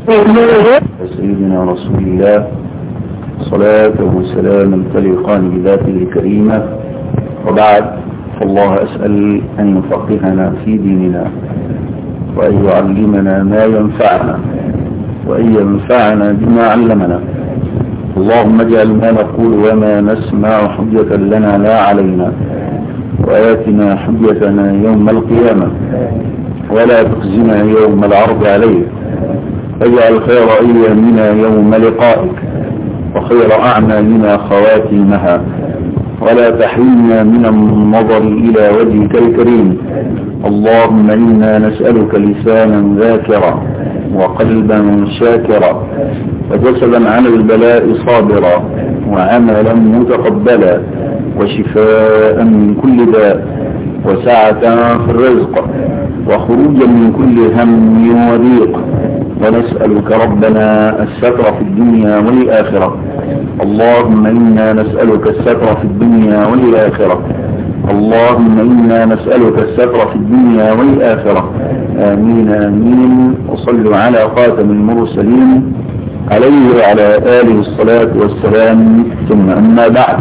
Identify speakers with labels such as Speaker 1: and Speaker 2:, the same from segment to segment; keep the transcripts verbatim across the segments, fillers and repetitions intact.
Speaker 1: سيدنا رسول الله صلاة وسلاما تليقان بذاته الكريمة، وبعد، فالله أسأل أن يفقهنا في ديننا وأن يعلمنا ما ينفعنا وأن ينفعنا بما علمنا. اللهم اجعل ما نقول وما نسمع حجة لنا لا علينا، وآتنا حجتنا يوم القيامة ولا تخزنا يوم العرض عليك، واجعل خير أيامنا يوم لقائك وخير أعمالنا خواتيمها، ولا تحرمنا من النظر إلى وجهك الكريم. اللهم إنا نسألك لسانا ذاكرا وقلبا شاكرا وجسدا على البلاء صابرا وعملا متقبلا وشفاء من كل داء وسعة في الرزق وخروجا من كل هم وضيق. ونسألك ربنا الستر في الدنيا والآخرة. اللهم إنا نسألك الستر في الدنيا والآخرة. اللهم إنا نسألك الستر في الدنيا والآخرة. آمين آمين. وصلوا على خاتم المرسلين عليه وعلى آله الصلاة والسلام، ثم أما بعد.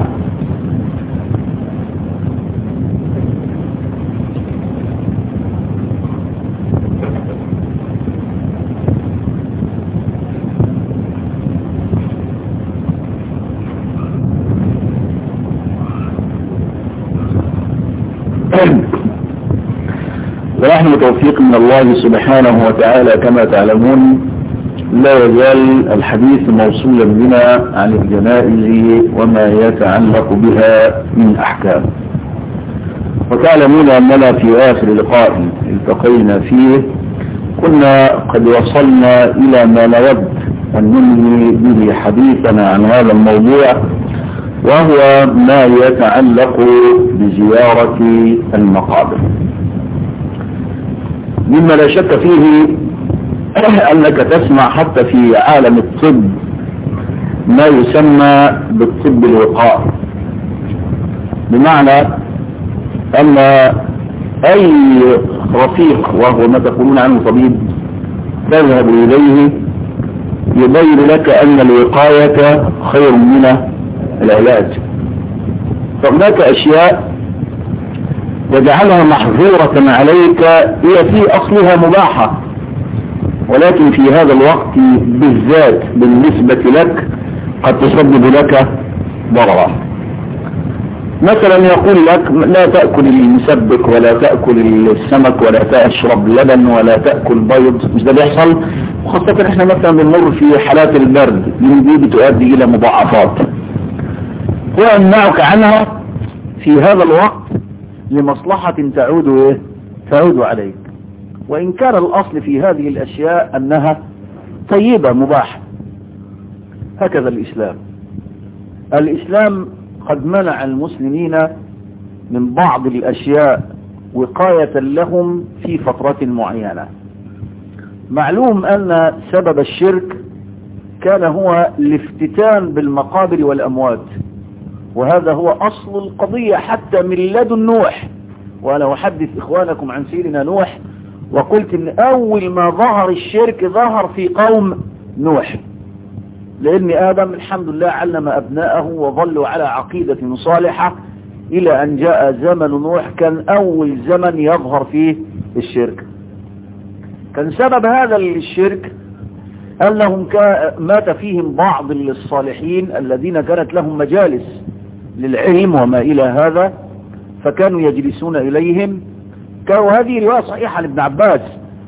Speaker 1: ونحن توفيق من الله سبحانه وتعالى كما تعلمون لا يزال الحديث موصولا بنا عن الجنائز وما يتعلق بها من أحكام. وتعلمون أننا في آخر لقاء التقينا فيه كنا قد وصلنا إلى ما نود أن ننهي به حديثنا عن هذا الموضوع، وهو ما يتعلق بزيارة المقابر. مما لا شك فيه أنك تسمع حتى في عالم الطب ما يسمى بالطب الوقائي، بمعنى أن أي رفيق وهو ما تقولون عنه طبيب تذهب إليه يبين لك أن الوقاية خير من العلاج. فهناك أشياء يجعلها محظورة عليك هي في أصلها مباحة، ولكن في هذا الوقت بالذات بالنسبة لك قد تسبب لك ضررا. مثلا يقول لك لا تأكل المسبك ولا تأكل السمك ولا تشرب لبن ولا تأكل بيض. مش ده بيحصل؟ وخاصة احنا مثلا بنمر في حالات البرد من دي بتؤدي إلى مضاعفات، ويمنعك عنها في هذا الوقت لمصلحة تعود إيه؟ تعود عليك. وإن كان الأصل في هذه الأشياء أنها طيبة مباحة. هكذا الإسلام الإسلام قد منع المسلمين من بعض الأشياء وقاية لهم في فترة معينة. معلوم أن سبب الشرك كان هو الافتتان بالمقابر والأموات، وهذا هو أصل القضية حتى من لدن نوح. وأنا أحدث إخوانكم عن سيدنا نوح وقلت إن أول ما ظهر الشرك ظهر في قوم نوح، لأن آدم الحمد لله علم أبناءه وظلوا على عقيدة صالحة إلى أن جاء زمن نوح كان أول زمن يظهر فيه الشرك. كان سبب هذا الشرك أنهم مات فيهم بعض الصالحين الذين كانت لهم مجالس للعلم وما إلى هذا، فكانوا يجلسون إليهم. كانوا هذه رواية صحيحة لابن عباس.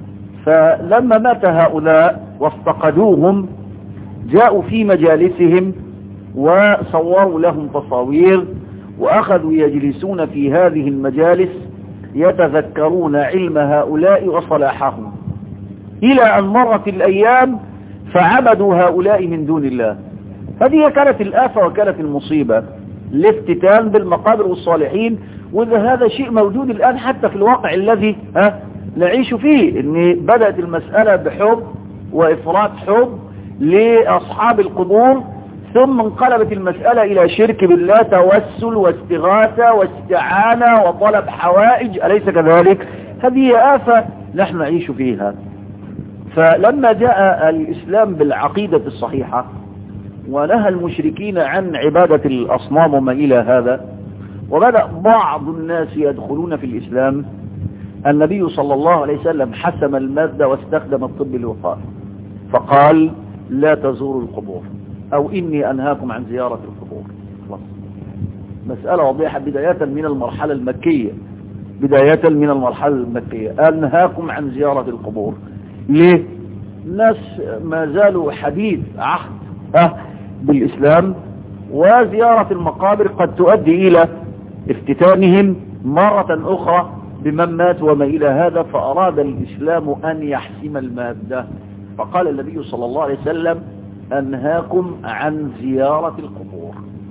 Speaker 1: فلما مات هؤلاء وافتقدوهم جاءوا في مجالسهم وصوروا لهم تصاوير وأخذوا يجلسون في هذه المجالس يتذكرون علم هؤلاء وصلاحهم، إلى أن مرت الأيام فعبدوا هؤلاء من دون الله. هذه كانت الآفة وكانت المصيبة، الافتتان بالمقابر والصالحين. وإذا هذا شيء موجود الآن حتى في الواقع الذي ها نعيش فيه، إن بدأت المسألة بحب وإفراط حب لأصحاب القبور، ثم انقلبت المسألة إلى شرك بالله، توسل واستغاثة واستعانة وطلب حوائج، أليس كذلك؟ هذه آفة نحن نعيش فيها.
Speaker 2: فلما جاء الإسلام بالعقيدة الصحيحة ونهى المشركين عن عبادة الأصنام وما إلى هذا، وبدأ بعض الناس يدخلون في الإسلام، النبي صلى الله عليه وسلم حسم المادة واستخدم الطب الوقائي فقال لا تزوروا القبور، أو إني أنهاكم عن زيارة القبور. خلاص، مسألة واضحة بداية من المرحلة المكية، بداية من المرحلة المكية أنهاكم عن زيارة القبور. ليه؟ الناس ما زالوا حديث عهد أه بالإسلام، وزيارة المقابر قد تؤدي إلى افتتانهم مرة أخرى بمن مات وما إلى هذا، فأراد الإسلام أن يحسم المادة، فقال النبي صلى الله عليه وسلم أنهاكم عن زيارة القبور.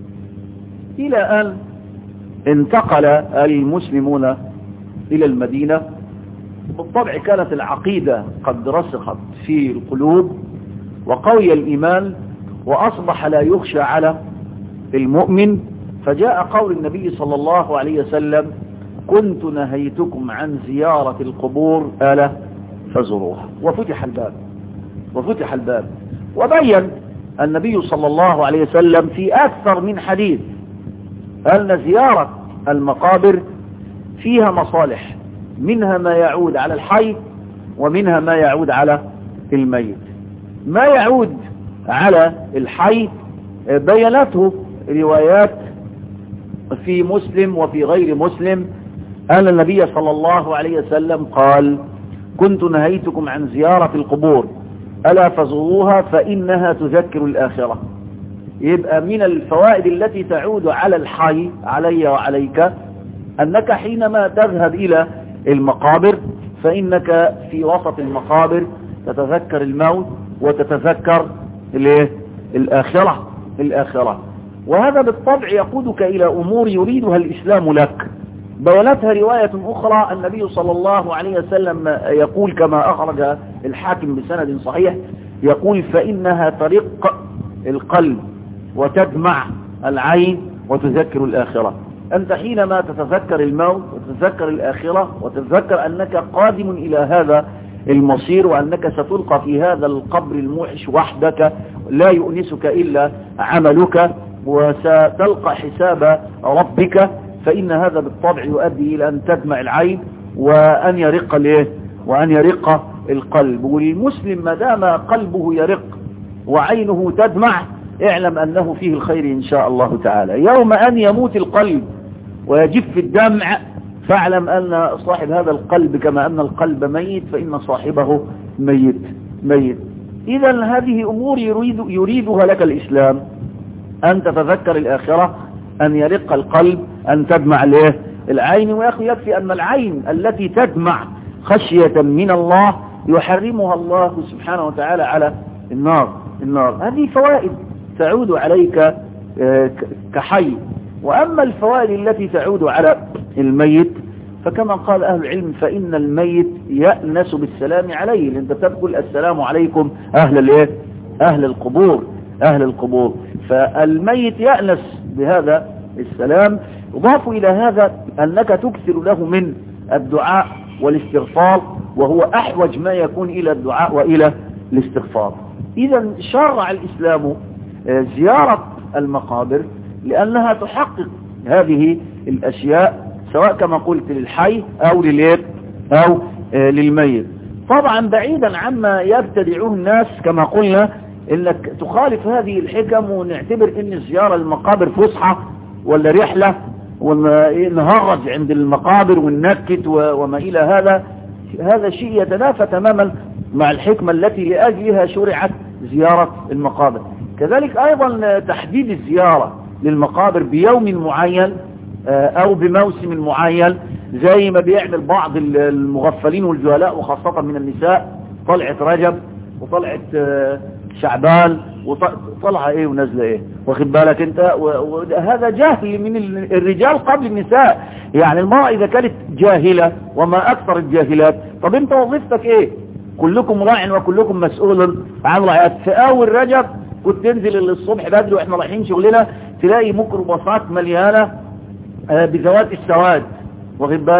Speaker 2: إلى أن انتقل المسلمون إلى المدينة، بالطبع كانت العقيدة قد رسخت في القلوب وقوي الإيمان، وأصبح لا يخشى على المؤمن، فجاء قول النبي صلى الله عليه وسلم كنت نهيتكم عن زيارة القبور ألا فزروها، وفتح الباب وفتح الباب وبين النبي صلى الله عليه وسلم في أكثر من حديث أن زيارة المقابر فيها مصالح، منها ما يعود على الحي ومنها ما يعود على الميت. ما يعود على الحي بينته روايات في مسلم وفي غير مسلم أن النبي صلى الله عليه وسلم قال كنت نهيتكم عن زيارة القبور ألا فزوروها فإنها تذكر الآخرة. يبقى من الفوائد التي تعود على الحي علي وعليك أنك حينما تذهب إلى المقابر فإنك في وسط المقابر تتذكر الموت وتتذكر الآخرة الآخرة وهذا بالطبع يقودك إلى أمور يريدها الإسلام لك. بينتها رواية أخرى النبي صلى الله عليه وسلم يقول كما أخرج الحاكم بسند صحيح، يقول فإنها ترق القلب وتدمع العين وتذكر الآخرة. أنت حينما تتذكر الموت وتتذكر الآخرة وتتذكر أنك قادم إلى هذا المصير وأنك ستلقى في هذا القبر الموحش وحدك لا يؤنسك إلا عملك وستلقى حساب ربك، فإن هذا بالطبع يؤدي إلى أن تدمع العين وأن يرق الايه وأن يرق القلب. والمسلم ما دام قلبه يرق وعينه تدمع اعلم أنه فيه الخير إن شاء الله تعالى. يوم أن يموت القلب ويجف الدمع فاعلم أن صاحب هذا القلب كما أن القلب ميت فإن صاحبه ميت ميت. إذا هذه أمور يريد يريدها لك الإسلام، أن تتذكر الآخرة، أن يرق القلب، أن تدمع له العين. ويأخي يكفي أن العين التي تدمع خشية من الله يحرمها الله سبحانه وتعالى على النار النار هذه فوائد تعود عليك كحي. وأما الفوائد التي تعود على الميت فكما قال أهل العلم فإن الميت يأنس بالسلام عليه، لأن تقول السلام عليكم أهل الايه أهل القبور أهل القبور فالميت يأنس بهذا السلام. يضاف إلى هذا أنك تكثر له من الدعاء والاستغفار، وهو أحوج ما يكون إلى الدعاء وإلى الاستغفار. إذا شرع الإسلام زيارة المقابر لأنها تحقق هذه الأشياء سواء كما قلت للحي أو للإيه أو للميت. طبعا بعيدا عما يبتدعوه الناس كما قلنا انك تخالف هذه الحكم ونعتبر ان الزيارة المقابر فسحة ولا رحلة ونهرج عند المقابر وننكت وما الى هذا. هذا شيء يتنافى تماما مع الحكمة التي لأجلها شرعت زيارة المقابر. كذلك ايضا تحديد الزيارة للمقابر بيوم معين او بموسم معين زي ما بيعمل بعض المغفلين والجهلاء وخاصة من النساء، طلعت رجب وطلعت شعبان وطلع ايه ونزل ايه، واخد بالك انت. وهذا جاهل من الرجال قبل النساء. يعني المرأة اذا كانت جاهلة وما اكثر الجاهلات، طب انت وظيفتك ايه؟ كلكم راع وكلكم مسؤول عن رعايته. في اول رجب كنت تنزل الصبح بدري واحنا رايحين شغلنا تلاقي ميكروباصات مليانة بذوات السواد، واخد بالك،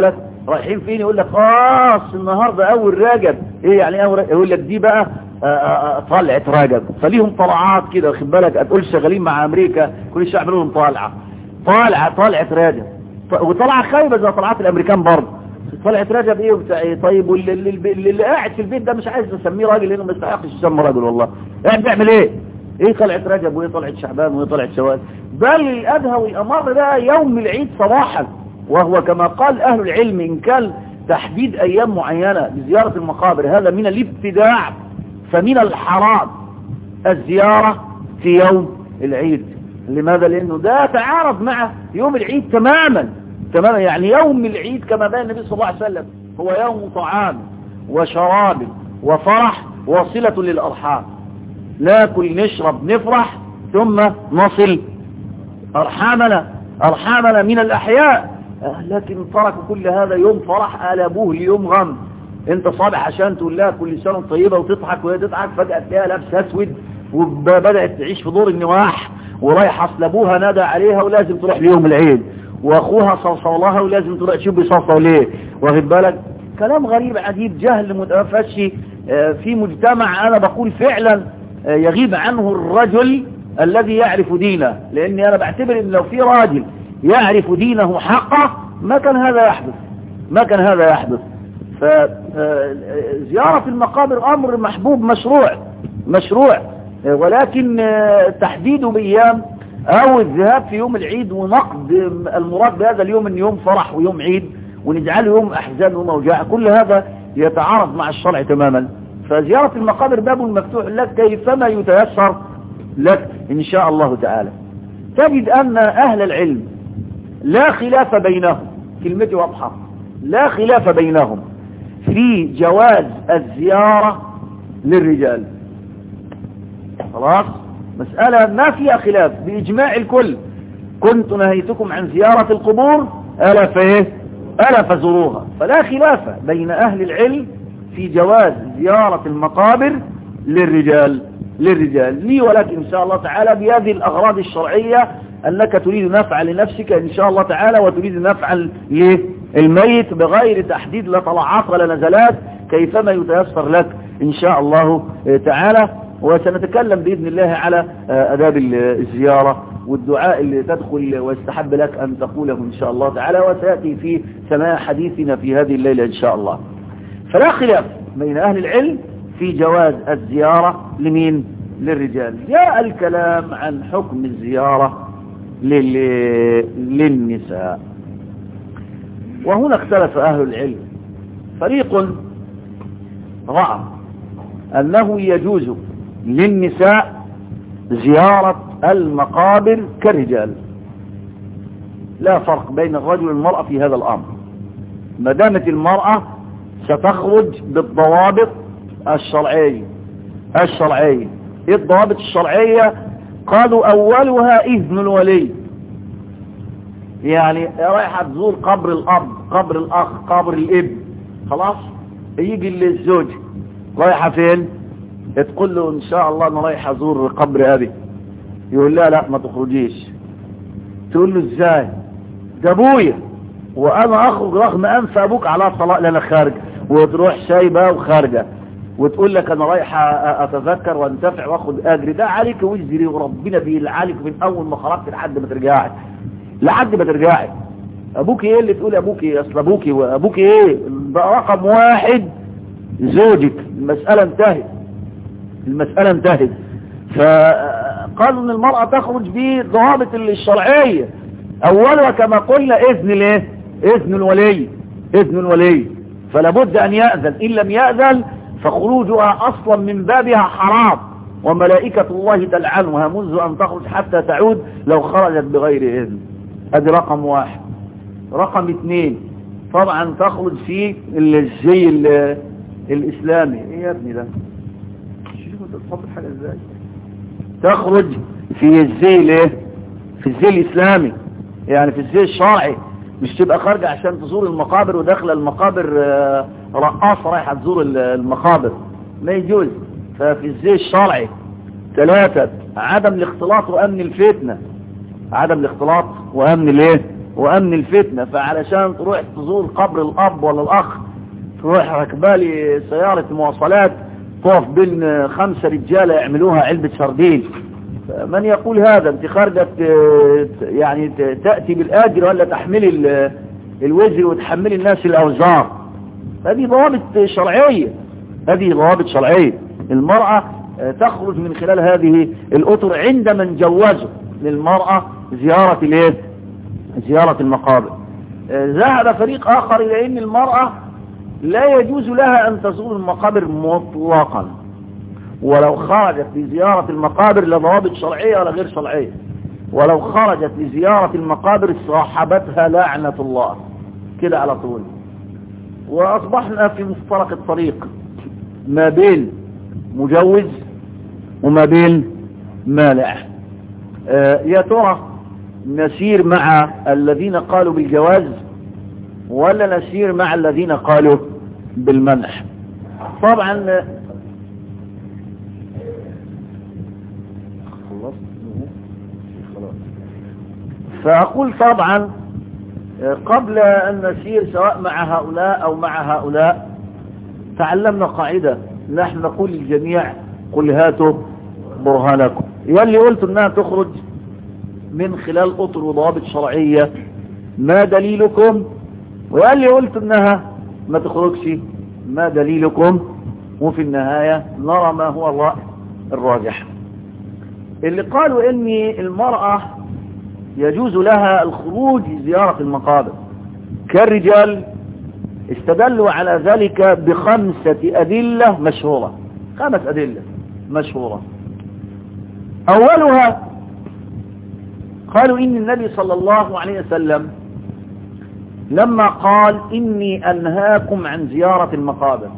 Speaker 2: رايحين فين؟ يقول لك اه النهارده اول رجب. ايه يعني اول رجب؟ يقول لك دي بقى طلعت رجب. فليهم طلعات كده واخد بالك، هتقول شغالين مع امريكا كل شويه يعملوا لهم طالعه طالعه طلعت رجب، وطلعه خايبه زي طلعات الامريكان برضه. طلعت رجب ايه وبتاع ايه؟ طيب واللي اللي, اللي قاعد في البيت ده مش عايز اسميه راجل لانه ما يستحقش يسمى راجل. والله قاعد بيعمل ايه؟ ايه طلعت رجب وايه طلعت شعبان وايه طلعت شوال؟ بل الادهى والامر ده يوم العيد صباحا، وهو كما قال اهل العلم ان كان تحديد ايام معينه لزياره المقابر هذا من الابتداع، فمن الحرام الزياره في يوم العيد. لماذا؟ لانه ده تعارض مع يوم العيد تماما تماما. يعني يوم العيد كما بين النبي صلى الله عليه وسلم هو يوم طعام وشراب وفرح وصلة للأرحام، ناكل نشرب نفرح ثم نصل أرحامنا أرحامنا من الأحياء. لكن تركوا كل هذا يوم فرح قلبوه ليوم غم. انت صالح عشان تقول لها كل سنة طيبة وتضحك وهي تضحك، فجأة تلاقيها لابسه اسود وبدأت تعيش في دور النواح ورايحة اصل ابوها نادى عليها ولازم تروح ليوم العيد، واخوها صوصولها ولازم تروح تشوف بيصوصوا ليه. واخد بالك؟ كلام غريب عجيب، جهل متفشي في مجتمع انا بقول فعلا يغيب عنه الرجل الذي يعرف دينه. لاني انا بعتبر ان لو في راجل يعرف دينه حقه ما كان هذا يحدث ما كان هذا يحدث. فزيارة المقابر امر محبوب مشروع مشروع ولكن تحديده بايام او الذهاب في يوم العيد ونقد المراد بهذا اليوم ان يوم فرح ويوم عيد ونجعله يوم احزان وموجع، كل هذا يتعارض مع الشرع تماما. فزيارة المقابر باب مفتوح لك كيفما يتيسر لك ان شاء الله تعالى. تجد ان اهل العلم لا خلاف بينهم، كلمتي واضحة، لا خلاف بينهم في جواز الزيارة للرجال. خلاص مسألة ما فيها خلاف بإجماع الكل. كنت نهيتكم عن زيارة القبور ألا فإيه ألا فزوروها. فلا خلاف بين أهل العلم في جواز زيارة المقابر للرجال للرجال لي ولكن إن شاء الله تعالى بهذه الأغراض الشرعية أنك تريد نفع لنفسك إن شاء الله تعالى وتريد نفع للميت بغير تحديد لا طلعات ولا نزلات، كيفما يتيسر لك إن شاء الله تعالى. وسنتكلم بإذن الله على أداب الزيارة والدعاء اللي تدخل ويستحب لك أن تقوله إن شاء الله تعالى، وسيأتي في سماع حديثنا في هذه الليلة إن شاء الله. فلا خلاف بين أهل العلم في جواز الزيارة لمين؟ للرجال. جاء الكلام عن حكم الزيارة لل... للنساء، وهنا اختلف أهل العلم. فريق رأى أنه يجوز للنساء زيارة المقابر كالرجال، لا فرق بين الرجل والمرأة في هذا الأمر ما دامت المرأة ستخرج بالضوابط الشرعية الشرعية ايه الضوابط الشرعية؟ قالوا أولها إذن الولي، يعني رايحة تزور قبر الأب قبر الأخ قبر الابن، خلاص يجي الزوج رايحة فين؟ تقول له إن شاء الله أنا رايحة أزور قبر أبي، يقول لا لا ما تخرجيش. تقول له إزاي؟ ده أبويا وأنا أخرج رغم أنف أبوك على الطلاق لأنا خارج، وتروح سايبة وخارجة وتقول لك أنا رايحة أتذكر وانتفع وأخذ أجري. ده عليك وزري وربنا بيلعالك من أول ما خرجت لحد ما ترجعي لحد ما ترجعي. أبوك إيه اللي تقول أبوك إيه؟ أصل أبوك وأبوك إيه؟ ده رقم واحد زوجك. المسألة انتهت المسألة انتهت. فقالوا ان المرأة تخرج بضوابط الشرعية، اولها كما قلنا اذن الايه؟ اذن الولي اذن الولي فلا بد ان يأذن، ان لم يأذن فخروجها اصلا من بابها حرام، وملائكة الله تلعنها منذ ان تخرج حتى تعود لو خرجت بغير اذن. ادي رقم واحد. رقم اثنين طبعا تخرج في الزي الاسلامي. ايه يا ابني ده؟ تحط حاجة ازاي؟ تخرج في الزي الايه؟ في الزي الاسلامي، يعني في الزي الشرعي، مش تبقى خارجة عشان تزور المقابر وداخله المقابر رقاصة رايحة تزور المقابر، ما يجوز. ففي الزي الشرعي. ثلاثة عدم الاختلاط وامن الفتنة، عدم الاختلاط وامن الايه؟ وامن الفتنة، فعلشان تروح تزور قبر الاب ولا الاخ تروح ركبالي سيارة مواصلات تقف بين خمسة رجالة يعملوها علبة سردين. من يقول هذا؟ انت خارجة يعني تأتي بالآجر ولا تحمل الوزر وتحمل الناس الأوزار؟ هذه ضوابط شرعية، هذه ضوابط شرعية. المرأة تخرج من خلال هذه الأطر عند من جوزوا للمرأة زيارة الايه؟ زيارة المقابر. ذهب فريق آخر إلى أن المرأة لا يجوز لها أن تزور المقابر مطلقا، ولو خرجت لزيارة المقابر لضوابط شرعية ولا غير شرعية، ولو خرجت لزيارة المقابر صاحبتها لعنة الله كده على طول. وأصبحنا في مفترق الطريق ما بين مجوز وما بين مانع. آه يا ترى نسير مع الذين قالوا بالجواز ولا نسير مع الذين قالوا بالمنع؟ طبعا فأقول طبعا قبل أن نسير سواء مع هؤلاء أو مع هؤلاء تعلمنا قاعدة نحن نقول للجميع قل هاتوا برهانكم. يلي قلت أنها تخرج من خلال أطر وضوابط شرعية ما دليلكم؟ ويلي قلت أنها ما تخرجش ما دليلكم؟ وفي النهاية نرى ما هو الرأي الراجح. اللي قالوا إن المرأة يجوز لها الخروج لزيارة المقابر كالرجال استدلوا على ذلك بخمسة أدلة مشهورة، خمس أدلة مشهورة. أولها قالوا إن النبي صلى الله عليه وسلم لما قال إني أنهاكم عن زيارة المقابر،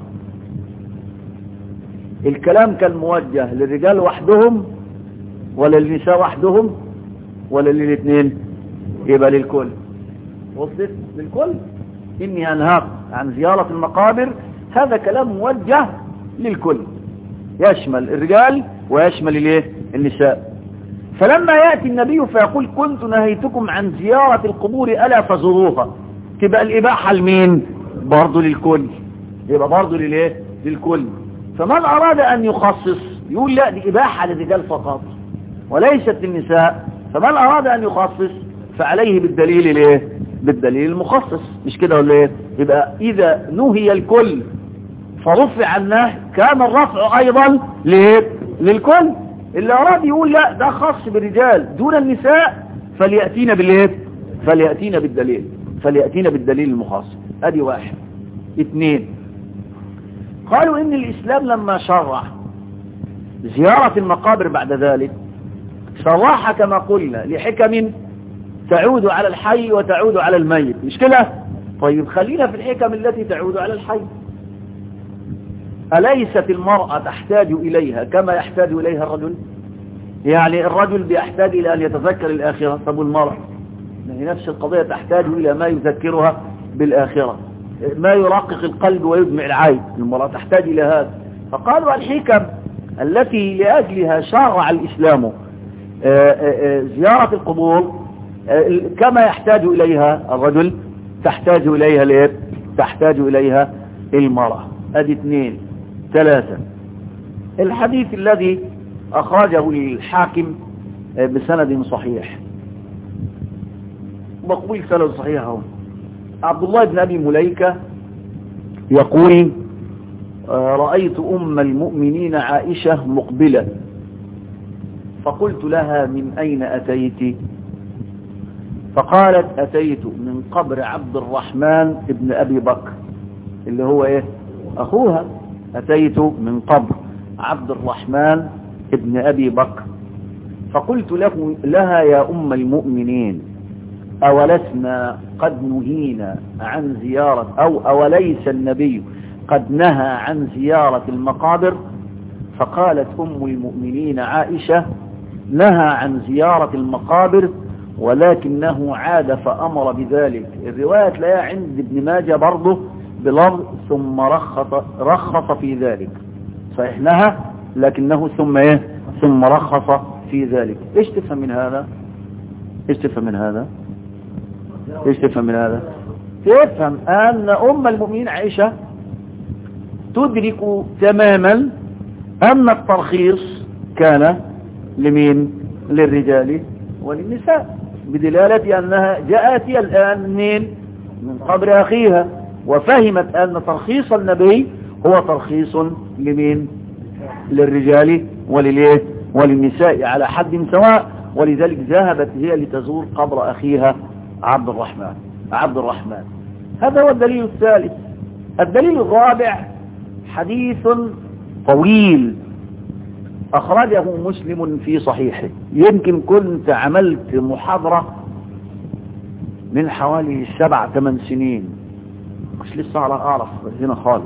Speaker 2: الكلام كان موجه للرجال وحدهم ولا للنساء وحدهم ولا للاثنين؟ يبقى للكل. وصلت للكل. إني أنهاكم عن زيارة المقابر هذا كلام موجه للكل، يشمل الرجال ويشمل الايه؟ النساء. فلما يأتي النبي فيقول كنت نهيتكم عن زيارة القبور ألا فزوروها، تبقى الإباحة لمين؟ برضو للكل، يبقى برضو للايه؟ للكل. فمن أراد أن يخصص يقول لا دي إباحة للرجال فقط وليست للنساء، فمن أراد أن يخصص فعليه بالدليل الايه؟ بالدليل المخصص، مش كده ولا ايه؟ يبقى إذا نهي الكل فرفع النهي كان الرفع أيضا ليه؟ للكل. اللي أراد يقول لا ده خاص بالرجال دون النساء فليأتينا بالايه؟ فليأتينا بالدليل، فليأتينا بالدليل المخصص. ادي واحد. اثنين، قالوا ان الإسلام لما شرع زيارة المقابر بعد ذلك شرعها كما قلنا لحكم تعود على الحي وتعود على الميت، مش كده؟ طيب خلينا في الحكم التي تعود على الحي. أليست المرأة تحتاج إليها كما يحتاج إليها الرجل؟ يعني الرجل بيحتاج إلى أن يتذكر الآخرة، طب والمرأة يعني نفس القضية تحتاج إلى ما يذكرها بالآخرة، ما يرقق القلب ويدمع العين، المرأة تحتاج إلى هذا. فقالوا الحكم التي لأجلها شرع الإسلام زيارة القبور كما يحتاج إليها الرجل تحتاج إليها ليه؟ تحتاج إليها المرأة. ادي اثنين. ثلاثة، الحديث الذي أخرجه الحاكم بسند صحيح، مقبول سند صحيح هو عبد الله بن أبي مليكة يقول رأيت أم المؤمنين عائشة مقبلة فقلت لها من أين أتيت؟ فقالت أتيت من قبر عبد الرحمن ابن أبي بكر اللي هو إيه؟ أخوها. أتيت من قبر عبد الرحمن ابن أبي بكر فقلت له لها يا أم المؤمنين أولسنا قد نهينا عن زيارة أو أوليس النبي قد نهى عن زيارة المقابر؟ فقالت أم المؤمنين عائشة نهى عن زيارة المقابر ولكنه عاد فأمر بذلك. الرواية تلاقيها عند ابن ماجه برضه بلفظ ثم رخص رخص في ذلك، صحيح نهى لكنه ثم ايه؟ ثم رخص في ذلك. ايش تفهم من هذا؟ ايش تفهم من هذا؟ ايش تفهم من هذا؟ تفهم ان ام المؤمنين عائشة تدرك تماما ان الترخيص كان لمين؟ للرجال وللنساء، بدلالة انها جاءت الان منين؟ من قبر اخيها، وفهمت ان ترخيص النبي هو ترخيص لمين؟ للرجال ولليه؟ وللنساء على حد سواء. ولذلك ذهبت هي لتزور قبر اخيها عبد الرحمن عبد الرحمن هذا هو الدليل الثالث. الدليل الرابع حديث طويل أخرجه مسلم في صحيحه. يمكن كنت عملت محاضرة من حوالي سبع ثمان سنين، مش لسه على أعرف هنا خالص.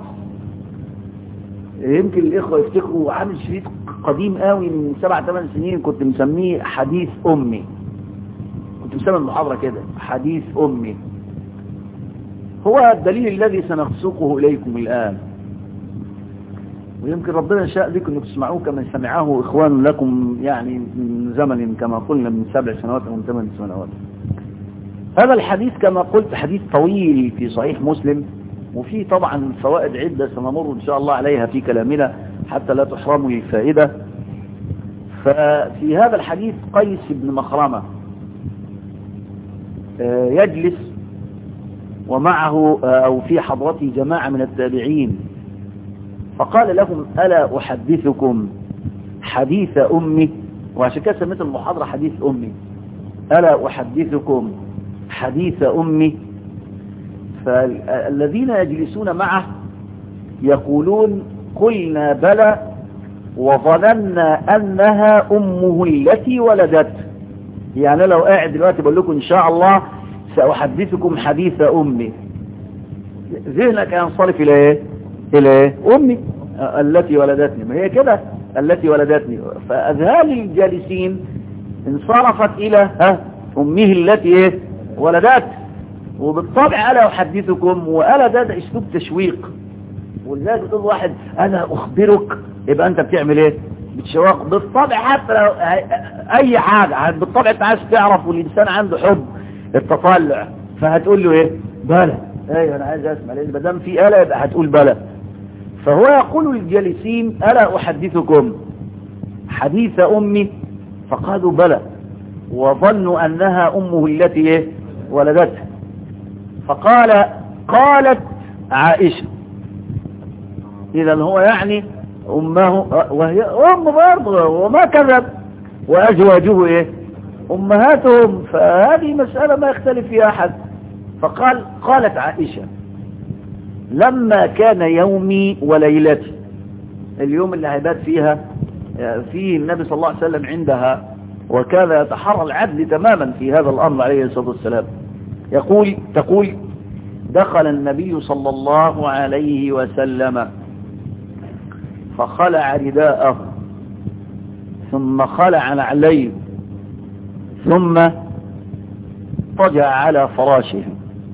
Speaker 2: يمكن الإخوة يفتكروا عامل شريط قديم قوي من سبع ثمان سنين كنت مسميه حديث أمي، كنت مسمي المحاضرة كده حديث أمي. هو الدليل الذي سنسوقه إليكم الآن، ويمكن ربنا شاء بكم أن تسمعوه كما سمعه إخوان لكم يعني من زمن كما قلنا من سبع سنوات أو من ثمان سنوات. هذا الحديث كما قلت حديث طويل في صحيح مسلم، وفيه طبعا فوائد عدة سنمر إن شاء الله عليها في كلامنا حتى لا تحرموا الفائدة. ففي هذا الحديث قيس بن مخرمة يجلس ومعه أو في حضرته جماعة من التابعين، فقال لهم ألا أحدثكم حديث أمي؟ وعشان كده سميت المحاضرة حديث أمي. ألا أحدثكم حديث أمي؟ فالذين يجلسون معه يقولون قلنا بلى وظننا أنها أمه التي ولدت. يعني لو قاعد دلوقتي بقول لكم إن شاء الله سأحدثكم حديث أمي، ذهنك ينصرف إلى إيه؟ إلى إيه؟ أمي التي ولدتني، ما هي كده التي ولدتني. فأذهان الجالسين انصرفت إلى ها أمه التي إيه؟ ولدت. وبالطبع ألا أحدثكم، وألا ده أسلوب تشويق، ولذلك تقول واحد أنا أخبرك يبقى أنت بتعمل إيه؟ بتشوق. بالطبع حتى لو أي حاجة بالطبع أنت عايز تعرف، والإنسان عنده حب التطلع، فهتقول له إيه؟ بلى. أيوة أنا عايز أسمع، لأن بدام في ألا يبقى هتقول بلى. فهو يقول للجالسين ألا أحدثكم حديث أمي؟ فقالوا بلى، وظنوا أنها أمه التي إيه؟ ولدتها. فقال قالت عائشة، إذا هو يعني أمه، وهي أم برضه وما كذب، وأزواجه إيه؟ أمهاتهم. فهذه مسألة ما يختلف فيها أحد. فقال قالت عائشة لما كان يومي وليلتي، اليوم اللي هيبات فيها فيه النبي صلى الله عليه وسلم عندها، وكان يتحرى العدل تماما في هذا الأمر عليه الصلاة والسلام. يقول تقول دخل النبي صلى الله عليه وسلم فخلع رداءه ثم خلع نعليه ثم اضطجع على فراشه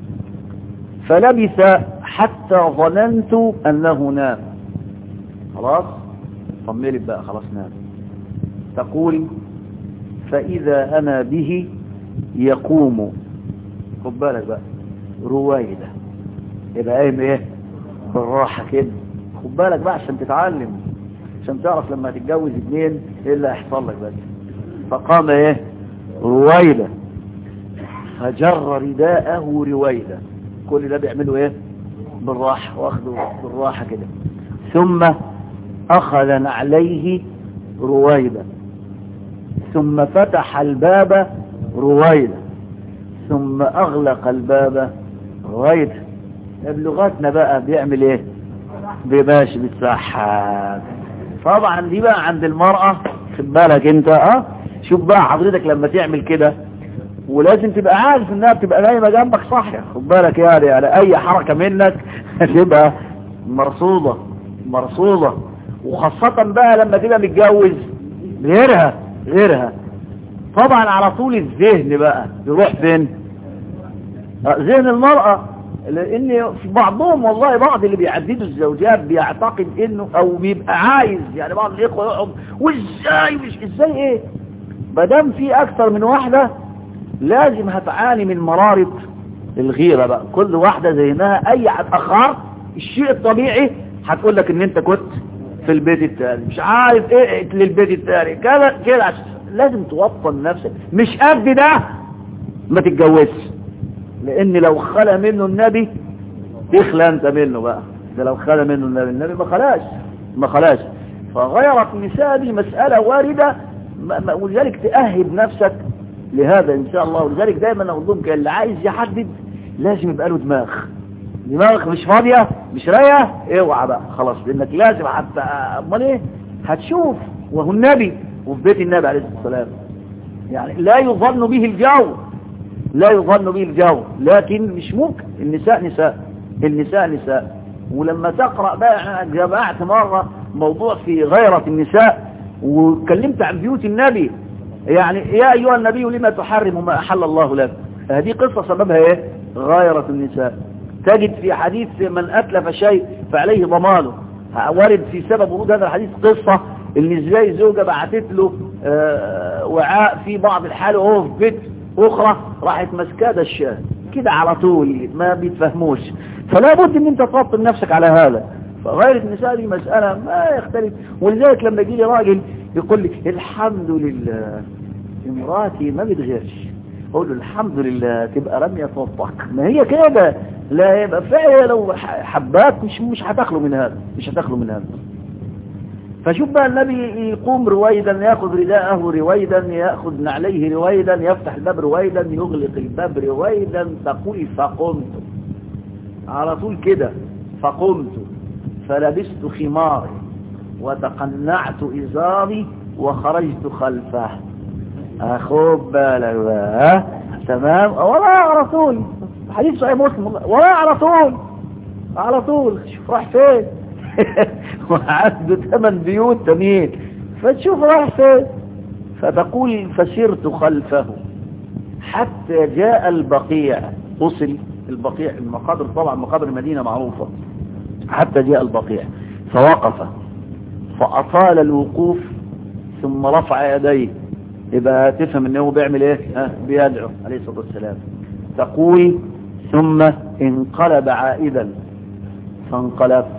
Speaker 2: فلبث حتى ظننت أنه نام. خلاص طملت بقى، خلاص نام. تقول فإذا أنا به يقوم، خد بالك بقى، رويدة، يبقى قايم ايه؟ بالراحة كده. خد بالك بقى عشان تتعلم، عشان تعرف لما تتجوز اتنين ايه اللي هيحصل لك بس. فقام ايه؟ رويدة، فجر رداءه رويدة. كل ده بيعملوا ايه؟ بالراحة، واخده بالراحة كده. ثم اخذ نعليه رويدة، ثم فتح الباب رويدة، ثم اغلق الباب رويدة. بلغتنا بقى بيعمل ايه؟ بماشي بالسحاب. طبعا دي بقى عند المرأة، خد بالك انت اه شوف بقى حضرتك لما تعمل كده، ولازم تبقى عارف انها بتبقى نايمة جنبك صح، خد بالك يعني على اي حركة منك تبقى مرصودة مرصودة. وخاصة بقى لما تبقى متجوز غيرها غيرها طبعا على طول الذهن بقى يروح فين؟ ذهن المرأة. لان في بعضهم والله بعض اللي بيعددوا الزوجات بيعتقد انه او بيبقى عايز، يعني بعض الاخوه يقعد وازاي مش ازاي ايه، ما دام في اكثر من واحده لازم هتعاني من مراره الغيرة بقى. كل واحدة زينها اي اخر الشيء الطبيعي هتقول لك ان انت كنت في البيت التاني مش عارف ايه للبيت التاني كده كده. لازم توطن نفسك. مش قد ده ما تتجوزش، لان لو خلى منه النبي تخلى انت منه بقى. ده لو خلى منه النبي النبي ما خلاش ما خلاش. فغيرت النساء دي مسألة واردة، ولذلك تأهب نفسك لهذا ان شاء الله. ولذلك دايما اقول لهم اللي عايز يحدد لازم يبقى له دماغ. دماغك مش فاضية مش رايقة اوعى بقى خلاص، لانك لازم حتى امال ايه هتشوف. وهو النبي وفي بيت النبي عليه الصلاة والسلام يعني لا يظن به الجو لا يظن به الجو لكن مش ممكن. النساء نساء النساء نساء. ولما تقرأ بقى جمعت مرة موضوع في غيرة النساء وكلمت عن بيوت النبي، يعني يا أيها النبي لما تحرم ما أحل الله لك. هذه قصة سببها ايه؟ غيرة النساء. تجد في حديث من أتلف شيء فعليه ضمانه. وارد في سبب ورود هذا الحديث قصة اللي ازاي زوجة بعتت له آه وعاء في بعض الحال وهو في بيت أخرى راحت مسكادة الشاه كده على طول ما بيتفهموش. فلا بد ان انت تفطن نفسك على هذا. فغير النساء دي مسألة ما يختلف. ولذلك لما يجي لي راجل يقول لي الحمد لله امراتي ما بتغيرش، اقول له الحمد لله تبقى رمية توضك. ما هي كده لا يبقى فعلا لو حبات مش مش هتخلو من هذا مش هتخلو من هذا. فشوف بقى النبي يقوم رويدا ياخذ رداءه رويدا ياخذ نعليه رويدا يفتح الباب رويدا يغلق الباب رويدا. تقول فقمت على طول كده فقمت فلبست خماري وتقنعت إزاري وخرجت خلفه. أخوب بالك بقى تمام. ولا على طول حديث صحيح مسلم ولا على طول على طول شوف راح فين وعنده ثمان بيوت تمين فتشوف راح فين. فتقول فسرت خلفه حتى جاء البقيع. وصل البقيع المقابر طبعا مقابر المدينة معروفة. حتى جاء البقيع فوقف فأطال الوقوف ثم رفع يديه. يبقى تفهم انه بيعمل ايه ها بيدعو عليه الصلاة والسلام. تقول ثم انقلب عائدا فانقلبت.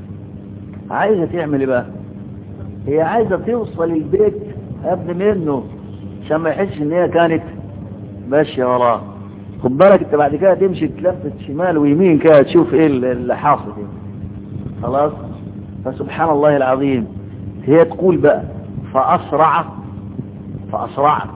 Speaker 2: عايزة تعمل ايه بقى؟ هي عايزة توصل البيت قبل منه عشان ما يحسش ان هي كانت ماشية وراه. خد بالك انت بعد كده تمشي تلفت شمال ويمين كده تشوف ايه اللي حاصل ايه. خلاص. فسبحان الله العظيم هي تقول بقى فأسرع فأسرعت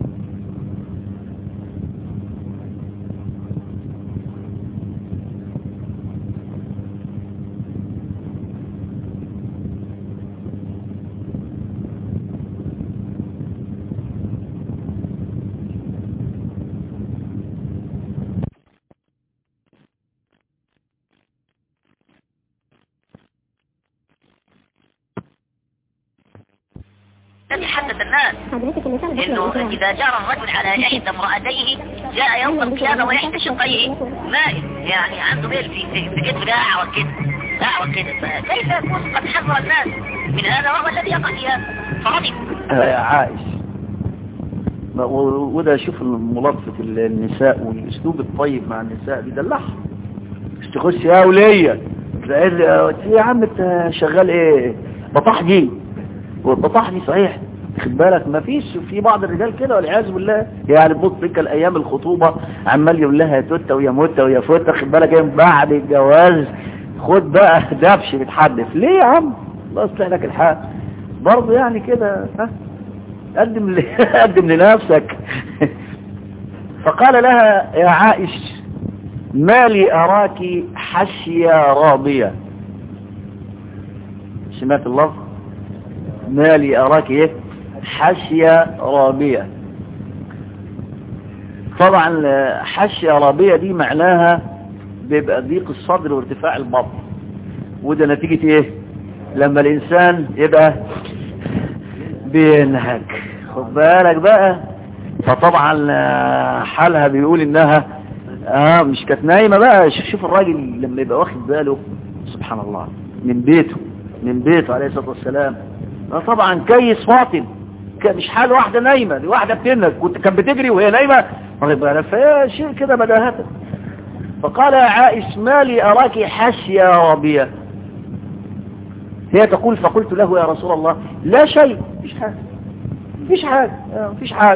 Speaker 3: يحدث الناس انه اذا جار الرجل على احدى امرأتيه جاء يوم القيامة ويحت شقيه مائل، يعني عنده ميل في في كتفه ده اعور كده اعور كده. فكيف يكون قد حذر الناس من هذا وهو الذي يقع فيها فرضي
Speaker 2: يا عائش. وده شوف ملاطفة النساء والاسلوب الطيب مع النساء بيدلعها. مش تخش يا ولية يا عم انت شغال ايه بطحجي والبطحجي صحيح. خد بالك ما فيش في بعض الرجال كده والعياذ بالله يعني بص لك الايام الخطوبة عمال يقول لها يا توته ويا موته ويا فوته. خد بالك ايه بعد الجواز خد بقى دبش بتحدث ليه يا عم الله يصلح لك الحال برضه يعني كده ها قدم قدم لنفسك. فقال لها يا عائش ما لي أراك حشية راضية. سمعت اللفظ ما لي أراك ايه حشية رابية. طبعا حشية رابية دي معناها بيبقى ضيق الصدر وارتفاع البطن. وده نتيجة ايه لما الانسان يبقى بينهك. خد بالك بقى. فطبعا حالها بيقول انها اه مش كانت نايمة بقى. شوف الراجل لما يبقى واخد باله سبحان الله من بيته من بيته عليه الصلاة والسلام. طبعا كيس فاطم مش حال واحدة نايمة دي واحدة بتنك كنت كانت بتجري وهي نايمة واخد بالك. فهي شيء كده بداهة فقال يا عائش ما لي أراك حشية رابية. هي تقول فقلت له يا رسول الله لا شيء، مفيش حاجة مفيش حاجة مفيش حاجة.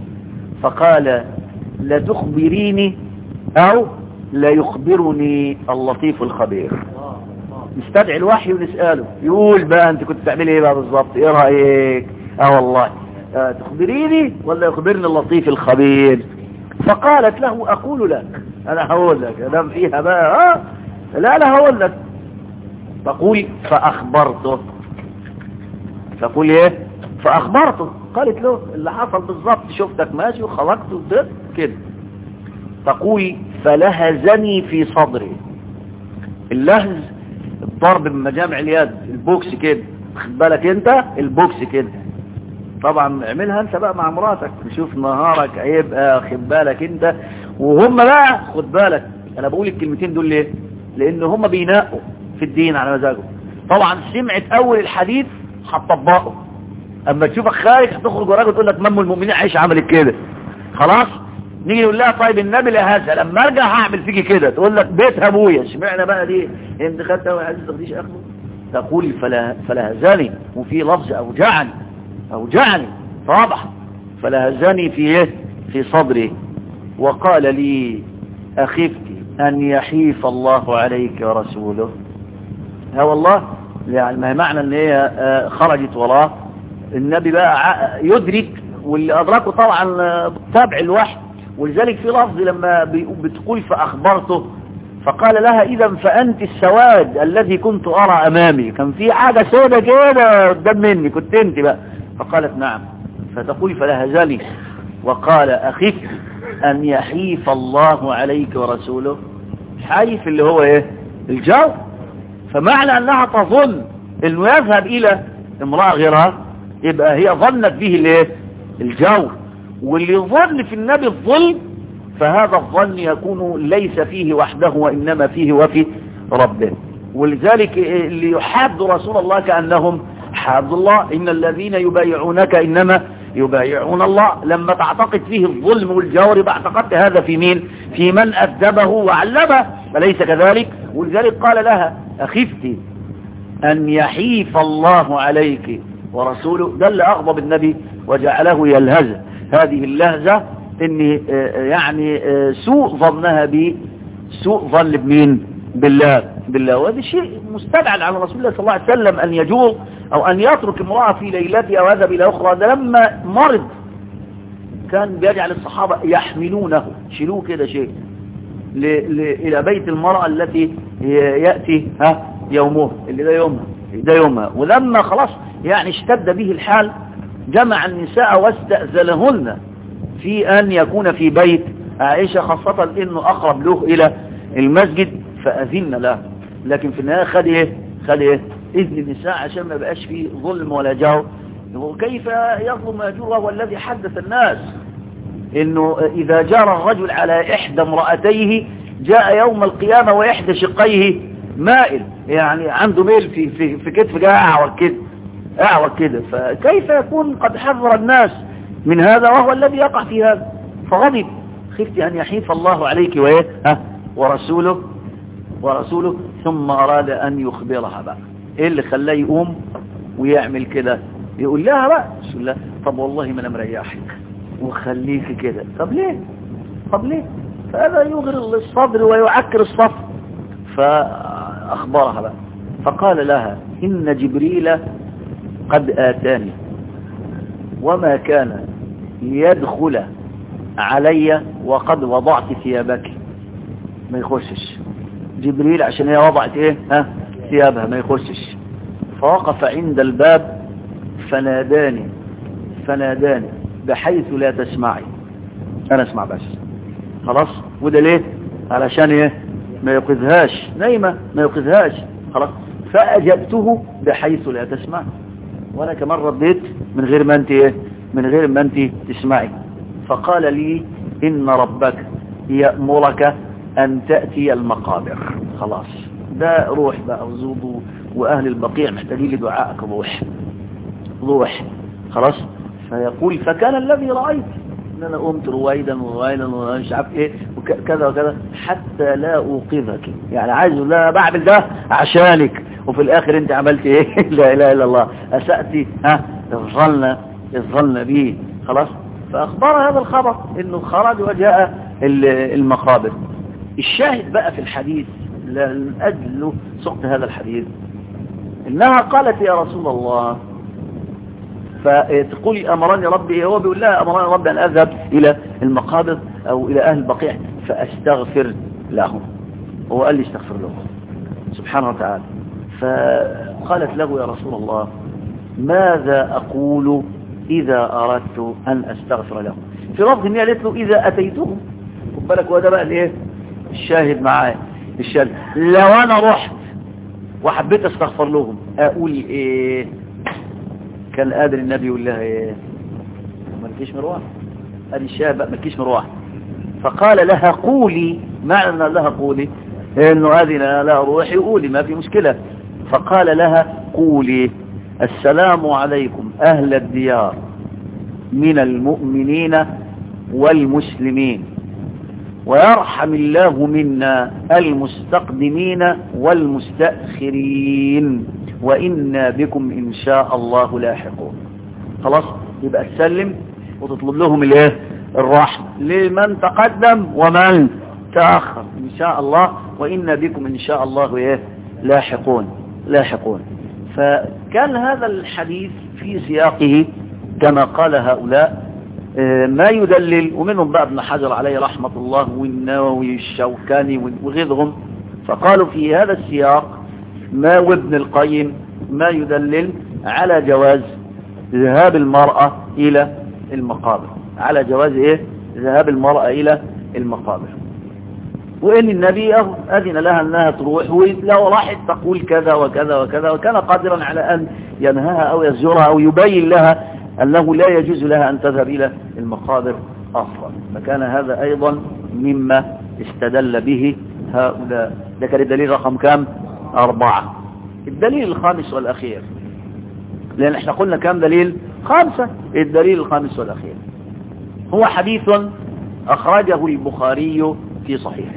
Speaker 2: فقال لا تخبريني أو لا يخبرني اللطيف الخبير. نستدعي الوحي ونسأله يقول بقى أنت كنت تعمل إيه بقى بالضبط، إيه رأيك؟ اه والله آه تخبريني ولا يخبرني اللطيف الخبير؟ فقالت له أقول لك، أنا هقول لك أدام فيها بقى آه لا لا هقول لك. تقول فأخبرته. تقول إيه؟ فأخبرته. قالت له اللي حصل بالضبط، شفتك ماشي وخلقت وضرب كده. تقول فلهزني في صدري. اللهز الضرب بمجامع اليد، البوكس كده، خد بالك انت البوكس كده. طبعا اعملها انت بقى مع مراتك، نشوف نهارك هيبقى خد بالك انت. وهم بقى خد بالك، انا بقول الكلمتين دول ليه؟ لان هم بيناقوا في الدين على مزاجهم. طبعا سمعت اول الحديث هتطبقه، اما تشوفك خارج هتخرج وراك وتقول لك مم المؤمنين عايشه عملت كده. خلاص نيجي نقول لها طيب النبي لهذا لما ارجع هعمل فيكي كده، تقول لك بيت ابويا اشمعنى بقى دي انت خدتها وعايز تاخديش اخده. تقول فلا فلهزني، وفي لفظ اوجعني اوجعني طبعا. فلهزني في ايه؟ في صدري. وقال لي اخفت ان يحيف الله عليك ورسوله. ها والله يعني ما هي معنى ان هي خرجت وراه النبي بقى يدرك، واللي ادركه طبعا تابع الوحي. ولذلك في لفظ لما بتقول فأخبرته فقال لها إذا فأنت السواد الذي كنت أرى أمامي، كان في حاجة سودة كده قدام مني كنت انت بقى. فقالت نعم. فتقول فلهزني وقال أخف أن يحيف الله عليك ورسوله. حيف اللي هو ايه؟ الجو. فمعنى أنها تظن أنه يذهب إلى امرأة غيرها يبقى هي ظنت به الايه؟ الجو. واللي يظن في النبي الظلم فهذا الظن يكون ليس فيه وحده وإنما فيه وفي ربه. ولذلك اللي يحاد رسول الله كأنهم حاد الله. إن الذين يبايعونك إنما يبايعون الله. لما تعتقد فيه الظلم والجور باعتقدت هذا في مين؟ في من أدبه وعلمه، فليس كذلك. ولذلك قال لها أخفت أن يحيف الله عليك ورسوله. ده اللي أغضب النبي وجعله يلهز هذه اللهزة، ان يعني سوء ظنها به، سوء ظن بمين؟ بالله بالله. وهذا شيء مستبعد على رسول الله صلى الله عليه وسلم ان يجور او ان يترك امرأة في ليلتها او يذهب الى اخرى. ده لما مرض كان بيجعل الصحابة يحملونه، شيلوه كده شيء ل... ل... الى بيت المرأة التي يأتي ها يومه اللي ده يومها ده يومها. ولما خلاص يعني اشتد به الحال جمع النساء واستأذنهن في أن يكون في بيت عائشة، خاصة إنه أقرب له إلى المسجد فأذن له. لكن في النهاية خد إيه؟ خد إيه؟ إذن النساء عشان ما بقاش فيه ظلم ولا جور. وكيف يظلم يجور؟ وهو الذي حدث الناس إنه إذا جار الرجل على إحدى امرأتيه جاء يوم القيامة وإحدى شقيه مائل، يعني عنده ميل في في في كتف جاء أعور كده أعور كده. فكيف يكون قد حذر الناس من هذا وهو الذي يقع في هذا؟ فغضب. خفت أن يحيف الله عليك وإيه ها ورسوله ورسوله. ثم أراد أن يخبرها بقى. إيه اللي خلاه يقوم ويعمل كده؟ يقول لها بقى بسم الله طب والله ما أنا مريحك وخليك كده. طب ليه؟ طب ليه؟ فهذا يغر الصدر ويعكر الصف. فأخبرها بقى فقال لها إن جبريل قد آتاني وما كان ليدخل علي وقد وضعت ثيابك. ما يخشش جبريل عشان هي وضعت ايه ها ثيابها، ما يخشش. فوقف عند الباب فناداني فناداني بحيث لا تسمعي. انا اسمع بس خلاص. وده ليه؟ علشان ايه؟ ما يقذهاش نايمة، ما يقذهاش خلاص. فأجبته بحيث لا تسمعي، وانا كمان رديت من غير ما انت ايه من غير ما انت تسمعي. فقال لي ان ربك يأمرك ان تأتي المقابر. خلاص ده روح بقى وزوض، واهل البقيع محتاجين لدعائك روح روح خلاص. فيقول فكان الذي رأيت ان انا قمت رويدا ورويدا ومش عارف ايه وكذا وكذا حتى لا اوقظك، يعني عايز لا بعمل ده عشانك وفي الاخر انت عملت ايه؟ لا اله الا الله، اسأتي ها اظلنا اظلنا به خلاص. فاخبر هذا الخبر انه خرج وجاء المقابر. الشاهد بقى في الحديث لأجل سقط هذا الحديث انها قالت يا رسول الله، فتقولي امرني ربي، هو بيقول لها امرني ربي ان اذهب الى المقابر او الى اهل البقيع فاستغفر لهم. هو قال لي استغفر لهم سبحانه وتعالى. فقالت له يا رسول الله ماذا اقول اذا اردت ان استغفر لهم؟ في لفظ ان هي قالت له اذا اتيتهم. خد بالك هو ده بقى الايه الشاهد معايا. الشاهد لو انا رحت وحبيت استغفر لهم اقول ايه؟ كان قادر النبي يقول لها ايه؟ مالكيش مروح. ادي الشاهد بقى مالكيش مروح. فقال لها قولي، معنى لها قولي انه هذه لا روحي قولي ما في مشكلة. فقال لها قولي السلام عليكم اهل الديار من المؤمنين والمسلمين ويرحم الله منا المستقدمين والمستأخرين وإنا بكم إن شاء الله لاحقون. خلاص يبقى تسلم وتطلب لهم الايه الرحمة لمن تقدم ومن تأخر إن شاء الله، وإنا بكم إن شاء الله ايه لاحقون لاحقون. فكان هذا الحديث في سياقه كما قال هؤلاء ما يدلل، ومنهم بقى ابن حجر عليه رحمة الله والنووي الشوكاني وغيرهم، فقالوا في هذا السياق ما وابن القيم ما يدلل على جواز ذهاب المرأة إلى المقابر، على جواز إيه ذهاب المرأة إلى المقابر، وإن النبي أذن لها أنها تروح، ولو راحت تقول كذا وكذا وكذا، وكان قادرا على أن ينهاها أو يزجرها أو يبين لها أنه لا يجوز لها أن تذهب إلى المقابر أصلا. فكان هذا أيضا مما استدل به هؤلاء. ده كان الدليل رقم كام؟ أربعة. الدليل الخامس والأخير، لأن احنا قلنا كام دليل؟ خمسة. الدليل الخامس والأخير هو حديث أخرجه البخاري في صحيحه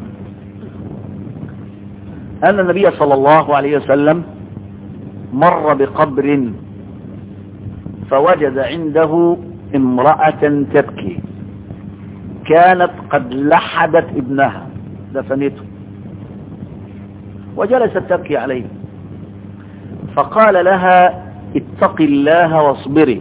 Speaker 2: أن النبي صلى الله عليه وسلم مر بقبر فوجد عنده امرأة تبكي، كانت قد لحدت ابنها دفنته وجلست تبكي عليه، فقال لها اتق الله واصبري،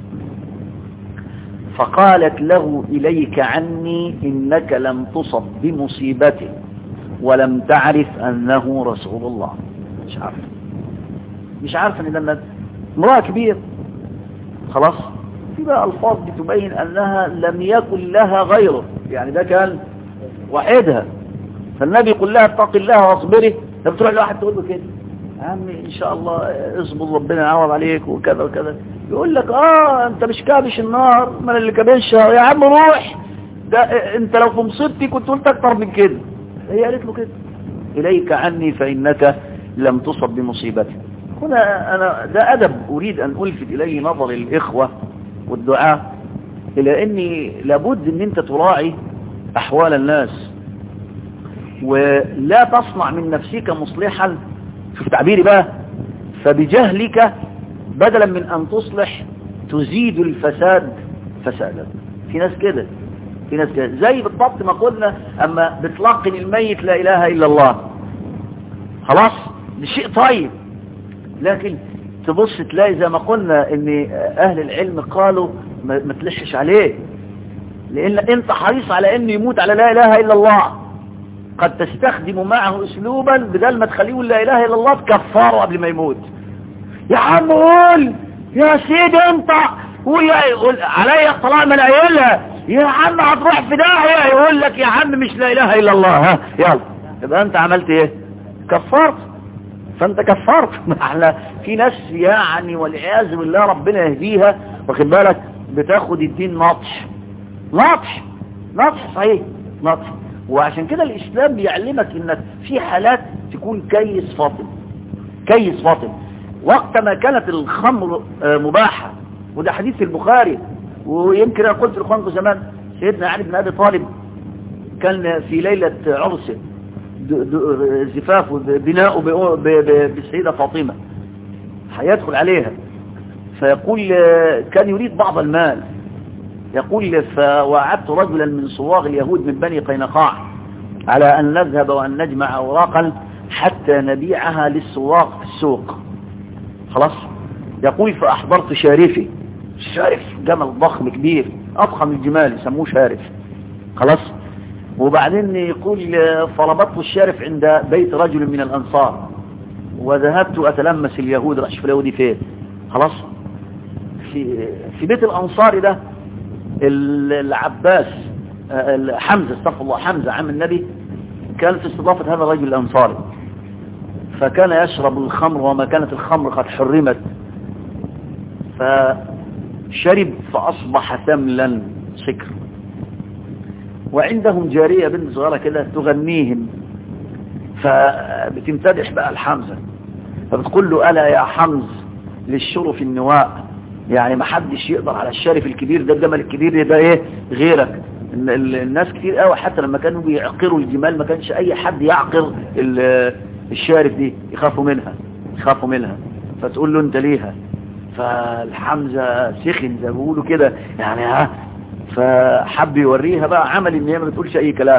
Speaker 2: فقالت له إليك عني إنك لم تصب بمصيبته ولم تعرف أنه رسول الله. مش عارف مش عارف أن ده امرأة كبير خلاص. في بقى الفاظ بتبين أنها لم يكن لها غيره، يعني ده كان وحيدها، فالنبي يقول لها اتق الله واصبري. ده بتروح لواحد تقول له كده يا عمي ان شاء الله اصبر ربنا يعوض عليك وكذا وكذا، يقول لك اه انت مش كابش النار من اللي كابشها يا عم روح، ده انت لو في مصيبتي كنت قلت اكتر من كده. هي قالت له كده اليك عني فانك لم تصب بمصيبتي. هنا انا ده ادب اريد ان الفت اليه نظر الاخوه والدعاء الى اني لابد ان انت تراعي احوال الناس ولا تصنع من نفسك مصلحا، شوف تعبيري بقى، فبجهلك بدلا من ان تصلح تزيد الفساد فسادا. في ناس كده في ناس كده زي بالضبط ما قلنا اما بتلقن الميت لا اله الا الله، خلاص ده شيء طيب، لكن تبص تلاقي زي ما قلنا ان اهل العلم قالوا ما تلحش عليه، لان انت حريص على انه يموت على لا اله الا الله، قد تستخدم معه اسلوبا بدل ما تخليه لا اله الا الله تكفره قبل ما يموت. يا عم قول يا سيدي انت ويقول عليا الطلاق من قايلها، يا عم هتروح في داهيه، يقول لك يا عم مش لا اله الا الله، ها يلا يبقى انت عملت ايه؟ كفرت. فانت كفرت. احنا في ناس يعني والعياذ بالله ربنا يهديها، واخد بالك، بتاخد الدين نطح نطح نطح صحيح نطح. وعشان كده الإسلام بيعلمك إنك في حالات تكون كيس فاطم كيس فاطم. وقت ما كانت الخمر مباحة، وده حديث البخاري ويمكن أنا قلت لإخوانكم زمان سيدنا علي بن أبي طالب كان في ليلة عرسه زفافه بناءه بالسيدة فاطمة هيدخل عليها فيقول كان يريد بعض المال يقول فوعدت رجلا من صواغ اليهود من بني قينقاع على أن نذهب وأن نجمع أوراقا حتى نبيعها للصواغ في السوق خلاص. يقول فأحضرت شارفي الشارف جمل ضخم كبير أضخم الجمال يسموه شارف خلاص. وبعدين يقول فربطت الشارف عند بيت رجل من الأنصار وذهبت أتلمس اليهود أشوف اليهودي فين خلاص. في في بيت الأنصار ده العباس حمزة استغفر الله حمزة عم النبي كان في استضافة هذا الرجل الأنصاري فكان يشرب الخمر وما كانت الخمر قد حرمت فشرب فأصبح ثملا سكر. وعندهم جارية بنت صغيرة كده تغنيهم فبتمتدح بقى الحمزة فبتقول له ألا يا حمز للشرف النواء يعني ما حدش يقدر على الشارف الكبير ده الجمل الكبير ده ايه غيرك. الناس كتير قوي حتى لما كانوا بيعقروا الجمال ما كانش اي حد يعقر الشارف دي يخافوا منها يخافوا منها فتقول له انت ليها. فالحمزة سخن زي ما بيقولوا كده يعني ها فحب يوريها بقى عمل ان هي ما بتقولش اي كلام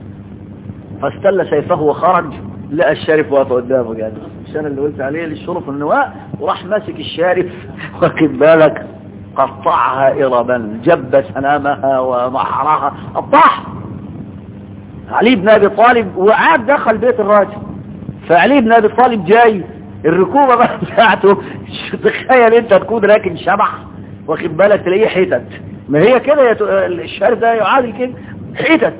Speaker 2: فاستل سيفه وخرج لقى الشارف واقف قدامه يعني مش انا اللي قلت عليه للشرف النواء وراح ماسك الشارف واخد بالك قطعها إربا جب سنامها ومحرها قطعها. علي بن أبي طالب وعاد دخل بيت الراجل فعلي بن أبي طالب جاي الركوبة بقى بتاعته تخيل انت تكون راكن شبح واخد بالك تلاقيه حتت ما هي كده الشارف ده يعادل كده حتت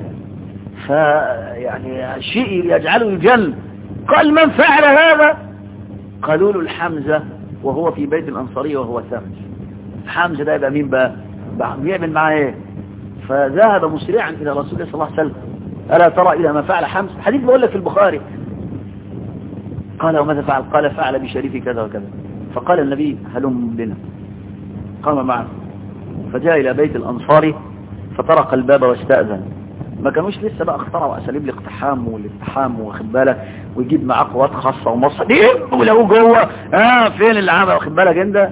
Speaker 2: فيعني شيء يجعله يجن. قال من فعل هذا قالوا له الحمزة وهو في بيت الأنصارية وهو ثمج. حمزة ده يبقى مين بقى بيعمل معاه ايه؟ فذهب مسرعا الى رسول الله صلى الله عليه وسلم ألا ترى الى ما فعل حمزة حديث بقول لك في البخاري. قال وماذا فعل؟ قال فعل بشريف كذا وكذا. فقال النبي هلم بنا قام معه فجاء الى بيت الأنصاري فطرق الباب واستأذن. ما كانوش لسه بقى اخترعوا اساليب الاقتحام والاقتحام واخد بالك ويجيب معاه قوات خاصه ومصر ولو جوه اه فين اللي عمل واخد بالك انت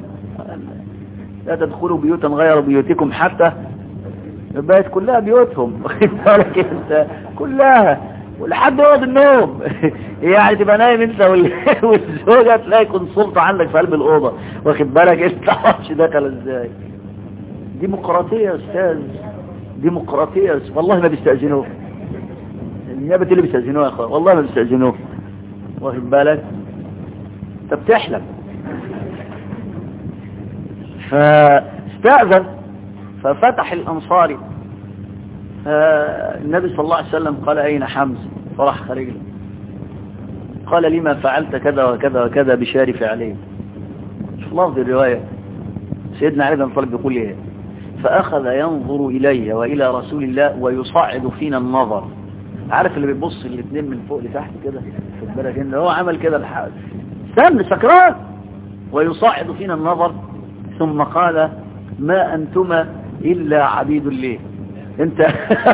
Speaker 2: لا تدخلوا بيوتا غير بيوتكم حتى بقت كلها بيوتهم واخد بالك انت كلها ولحد وقت النوم يعني تبقى نايم انت والزوجه تلاقي كونسلطه عندك في قلب الاوضه واخد بالك انت تعرفش دخل ازاي. ديمقراطيه يا استاذ ديمقراطيه والله ما بيستأذنوه النيابه اللي بيستأذنوه يا اخوان والله ما بيستأذنوه واخد بالك انت بتحلم. فاستأذن ففتح الأنصاري النبي صلى الله عليه وسلم قال أين حمزة فراح خارج له قال لما فعلت كذا وكذا وكذا بشارف عليه. شوف لفظ الرواية سيدنا علي بن أبي طالب يقول ايه فأخذ ينظر إلي وإلى رسول الله ويصعد فينا النظر. عارف اللي بيبص الاثنين من فوق لتحت كده خد بالك ان هو عمل كده الحال استنى سكران ويصعد فينا النظر ثم قال ما أنتما إلا عبيد الله. انت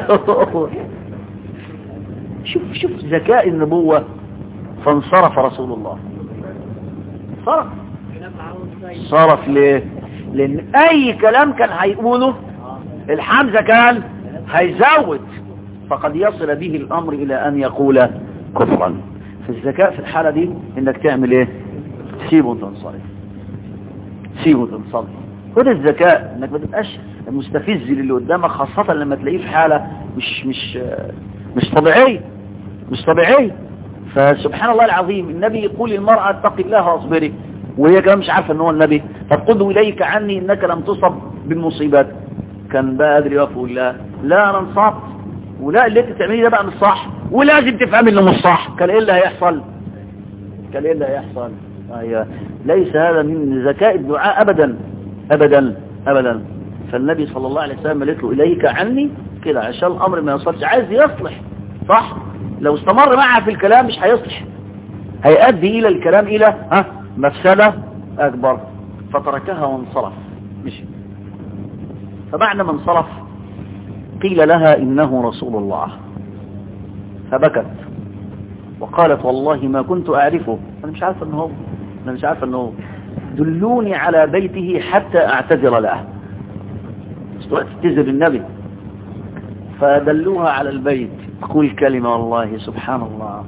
Speaker 2: شوف شوف ذكاء النبوة. فانصرف رسول الله صرف صرف ليه لأن أي كلام كان هيقوله الحمزة كان هيزود فقد يصل به الأمر إلى أن يقول كفرا. فالذكاء في الحالة دي إنك تعمل إيه تسيبه وتنصرف تسيبه وتنصرف. خد الذكاء إنك ما تبقاش مستفز للي قدامك خاصة لما تلاقيه في حالة مش مش مش طبيعية مش طبيعية. فسبحان الله العظيم النبي يقول للمرأة اتقي الله واصبري وهي كمان مش عارفة ان هو النبي فقد إليك عني انك لم تصب بالمصيبات. كان بقى قادر يقف ويقول لا لا انا انصبت ولا اللي انت تعمليه ده بقى مش صح ولازم تفهم انه مش صح. كان ايه اللي هيحصل كان ايه اللي هيحصل ايوه ليس هذا من ذكاء الدعاء ابدا ابدا ابدا. فالنبي صلى الله عليه وسلم قالت له اليك عني كده عشان الامر ما يوصلش. عايز يصلح صح لو استمر معها في الكلام مش هيصلح هيؤدي الى الكلام الى ها مفسدة اكبر. فتركها وانصرف مشي. فبعد ما انصرف قيل لها إنه رسول الله، فبكت وقالت والله ما كنت أعرفه، أنا مش عارفة أنه هو، أنا مش عارفة أنه هو، دلوني على بيته حتى أعتذر له، تستعتذر النبي. فدلوها على البيت، تقول كلمة والله سبحان الله،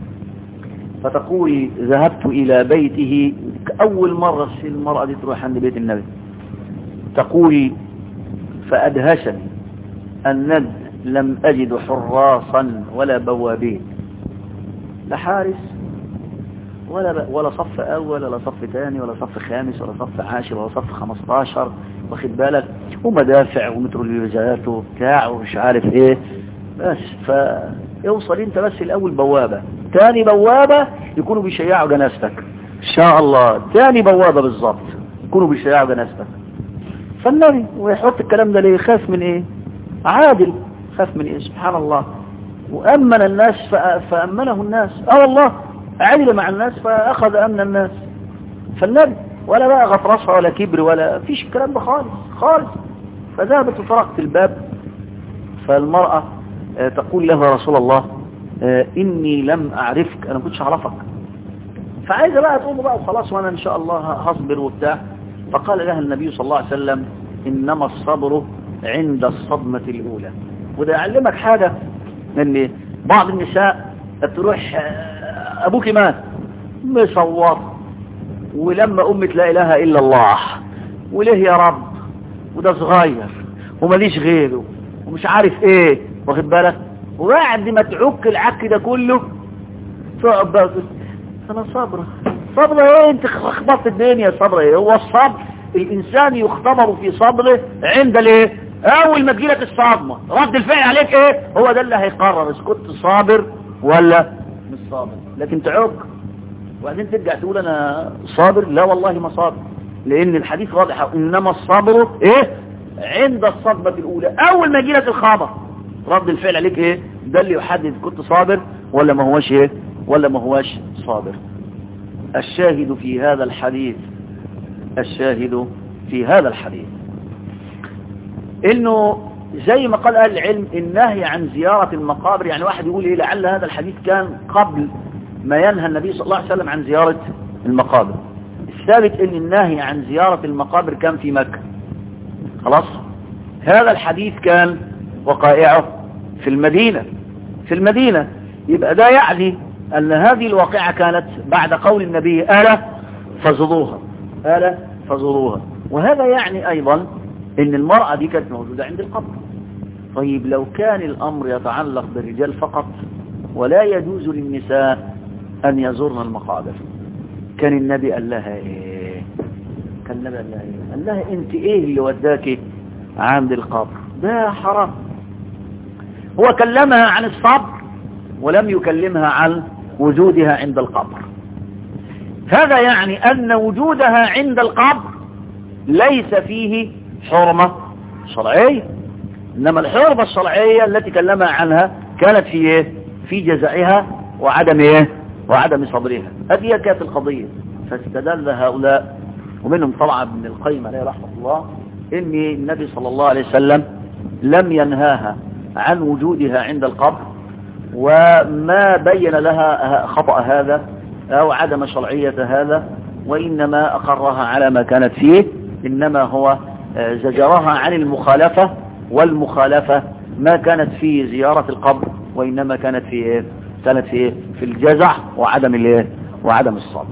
Speaker 2: فتقول ذهبت إلى بيته، أول مرة المرأة دي تروح عند بيت النبي، تقول فأدهشني أن لم أجد حراسا ولا بوابين، لا حارس ولا ولا صف أول ولا صف ثاني ولا صف خامس ولا صف عاشر ولا صف خمستاشر، واخد بالك، ومدافع ومتروليزات وبتاع ومش عارف ايه، بس فيوصل انت بس الأول بوابة، ثاني بوابة يكونوا بيشيعوا جنازتك إن شاء الله، ثاني بوابة بالضبط يكونوا بيشيعوا جنازتك. فالنبي ويحط الكلام ده ليه؟ خاف من ايه؟ عادل، خاف من ايه؟ سبحان الله. وأمن الناس فأمنه الناس، اه والله عدل مع الناس فأخذ أمن الناس. فالنبي ولا بقى غطرسة ولا كبر ولا فيش الكلام ده خالص خالص. فذهبت وطرقت الباب، فالمرأة تقول له رسول الله إني لم أعرفك، أنا ما كنتش أعرفك، فعايزة بقى تقوم بقى وخلاص وأنا إن شاء الله هصبر وبتاع. فقال لها النبي صلى الله عليه وسلم إنما الصبر عند الصدمة الأولى. وده يعلمك حاجة، ان بعض النساء تروح ابوك مات مصور، ولما امك لا اله الا الله، وليه يا رب، وده صغير وماليش غيره ومش عارف ايه، واخد بالك، وبعد ما تعك العك ده كله تقعد بقى انا صبره صبره ايه؟ انت خبطت الدنيا، صبره ايه؟ هو الصبر الانسان يختبر في صبره عند الايه؟ اول ما تجيلك الصدمه، رد الفعل عليك ايه؟ هو ده اللي هيقرر اذا كنت صابر ولا مش صابر. لكن تعك وبعدين ترجع تقول انا صابر، لا والله ما صابر، لان الحديث واضح انما الصبر ايه؟ عند الصدمه الاولى، اول ما يجيلك الخبر رد الفعل عليك ايه؟ ده اللي يحدد كنت صابر ولا ما هوش ايه؟ ولا ما هوش صابر. الشاهد في هذا الحديث، الشاهد في هذا الحديث انه زي ما قال اهل العلم النهي عن زيارة المقابر، يعني واحد يقول ايه لعل هذا الحديث كان قبل ما ينهى النبي صلى الله عليه وسلم عن زيارة المقابر. الثابت ان النهي عن زيارة المقابر كان في مكة، خلاص. هذا الحديث كان وقائعه في المدينة، في المدينة، يبقى ده يعني ان هذه الواقعة كانت بعد قول النبي ألا فزروها، ألا فزروها. وهذا يعني ايضا ان المرأة دي كانت موجودة عند القبر. طيب لو كان الامر يتعلق بالرجال فقط ولا يجوز للنساء ان يزورن المقابر، كان النبي قال لها ايه؟ كان النبي قال لها ايه؟ قال لها انت ايه اللي وداكي عند القبر؟ ده حرام. هو كلمها عن الصبر ولم يكلمها عن وجودها عند القبر. هذا يعني ان وجودها عند القبر ليس فيه حرمة شرعية، إنما الحرمة الشرعية التي كلمها عنها كانت في إيه؟ في جزائها وعدم إيه؟ وعدم صبرها. هذه كانت القضية. فاستدل هؤلاء ومنهم طبعا ابن القيم عليه رحمة الله إن النبي صلى الله عليه وسلم لم ينهاها عن وجودها عند القبر، وما بين لها خطأ هذا أو عدم شرعية هذا، وإنما أقرها على ما كانت فيه، إنما هو زجرها عن المخالفة، والمخالفة ما كانت في زيارة القبر وإنما كانت في إيه؟ كانت في إيه؟ في الجزع وعدم الإيه؟ وعدم الصبر.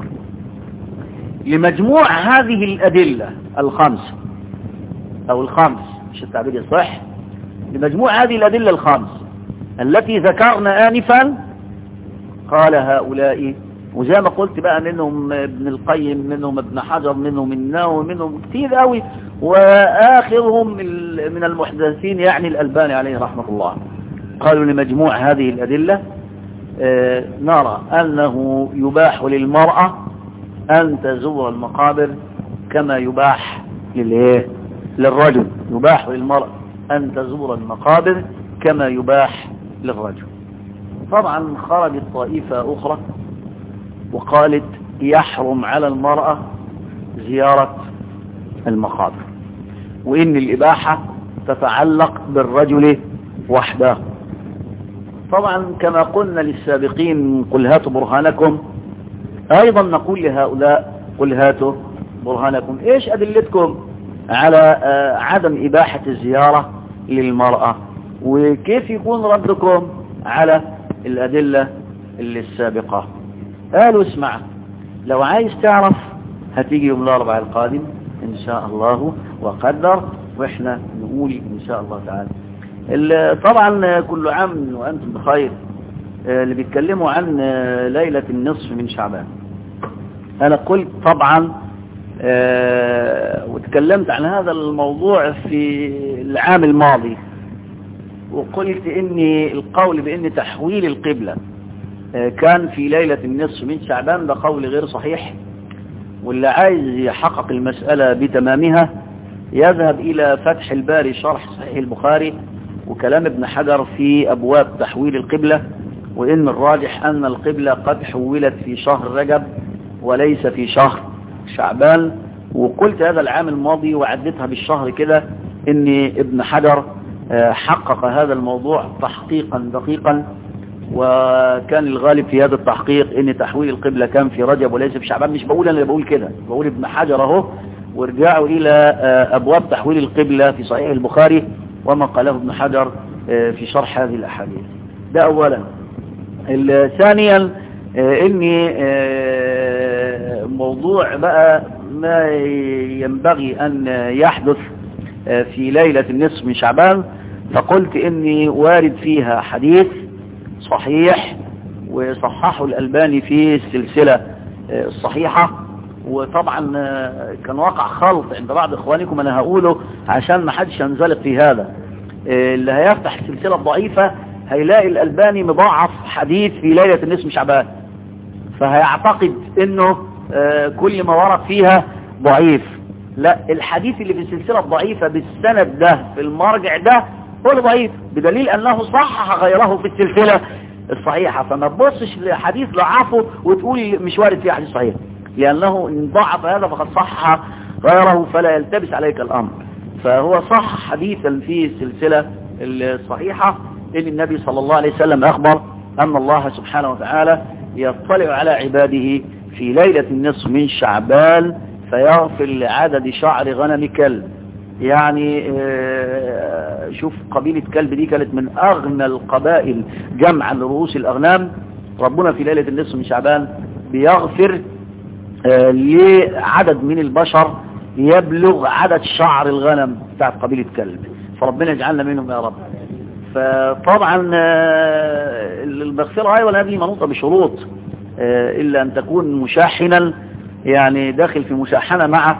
Speaker 2: لمجموع هذه الأدلة الخمس أو الخمس مش التعبير الصح، لمجموع هذه الأدلة الخمس التي ذكرنا آنفا، قال هؤلاء، وزي ما قلت بقى منهم ابن القيم، منهم ابن حجر، منهم النووي، منهم كتير قوي، وآخرهم من المحدثين يعني الألباني عليه رحمة الله، قالوا لمجموع هذه الأدلة آه نرى أنه يباح للمرأة أن تزور المقابر كما يباح للإيه؟ للرجل. يباح للمرأة أن تزور المقابر كما يباح للرجل. طبعا خرجت طائفة أخرى وقالت يحرم على المرأة زيارة المقابر، وإن الإباحة تتعلق بالرجل وحده. طبعا كما قلنا للسابقين قل هاتوا برهانكم، أيضا نقول لهؤلاء قل هاتوا برهانكم. إيش أدلتكم على عدم إباحة الزيارة للمرأة، وكيف يكون ردكم على الأدلة اللي السابقة؟ قالوا اسمع، لو عايز تعرف هتيجي يوم الأربعاء القادم إن شاء الله وقدر، وإحنا نقول إن شاء الله تعالى. طبعا كل عام وأنتم بخير. اللي بيتكلموا عن ليلة النصف من شعبان، أنا قلت طبعا وتكلمت عن هذا الموضوع في العام الماضي، وقلت إني القول بأن تحويل القبلة كان في ليلة النصف من شعبان ده قول غير صحيح، واللي عايز يحقق المسألة بتمامها يذهب إلى فتح الباري شرح صحيح البخاري وكلام ابن حجر في أبواب تحويل القبلة، وإن الراجح أن القبلة قد حولت في شهر رجب وليس في شهر شعبان. وقلت هذا العام الماضي وعدتها بالشهر كده إن ابن حجر حقق هذا الموضوع تحقيقا دقيقا، وكان الغالب في هذا التحقيق ان تحويل القبلة كان في رجب وليس في شعبان. مش بقول انا اللي بقول كده، بقول ابن حجر اهو، وارجعوا الى ابواب تحويل القبلة في صحيح البخاري وما قاله ابن حجر في شرح هذه الاحاديث. ده اولا. ثانيا اني موضوع بقى ما ينبغي ان يحدث في ليلة النصف من شعبان، فقلت اني وارد فيها حديث صحيح وصححه الألباني في السلسلة الصحيحة، وطبعا كان واقع خلط عند بعض اخوانكم انا هقوله عشان ما حدش ينزلق في هذا. اللي هيفتح السلسلة الضعيفة هيلاقي الألباني مضاعف حديث في ليلة النصف من شعبان، فهيعتقد انه كل ما ورد فيها ضعيف. لا، الحديث اللي في السلسلة الضعيفة بالسند ده في المرجع ده هو اللي ضعيف، بدليل انه صحح غيره في السلسلة الصحيحة. فما تبصش لحديث ضعفه وتقول مش وارد فيه حديث صحيح، لانه ان ضعف هذا فقد صحح غيره فلا يلتبس عليك الامر. فهو صح حديثا في السلسلة الصحيحة ان النبي صلى الله عليه وسلم اخبر ان الله سبحانه وتعالى يطلع على عباده في ليلة النصف من شعبان فيغفر لعدد شعر غنم كلب. يعني شوف قبيلة كلب دي كانت من أغنى القبائل جمعا لرؤوس الأغنام، ربنا في ليلة النصف من شعبان بيغفر لعدد من البشر يبلغ عدد شعر الغنم بتاعت قبيلة كلب، فربنا يجعلنا منهم يا رب. فطبعا المغفرة أيضا هذه منوطة بشروط، إلا أن تكون مشاحنا، يعني داخل في مشاحنة مع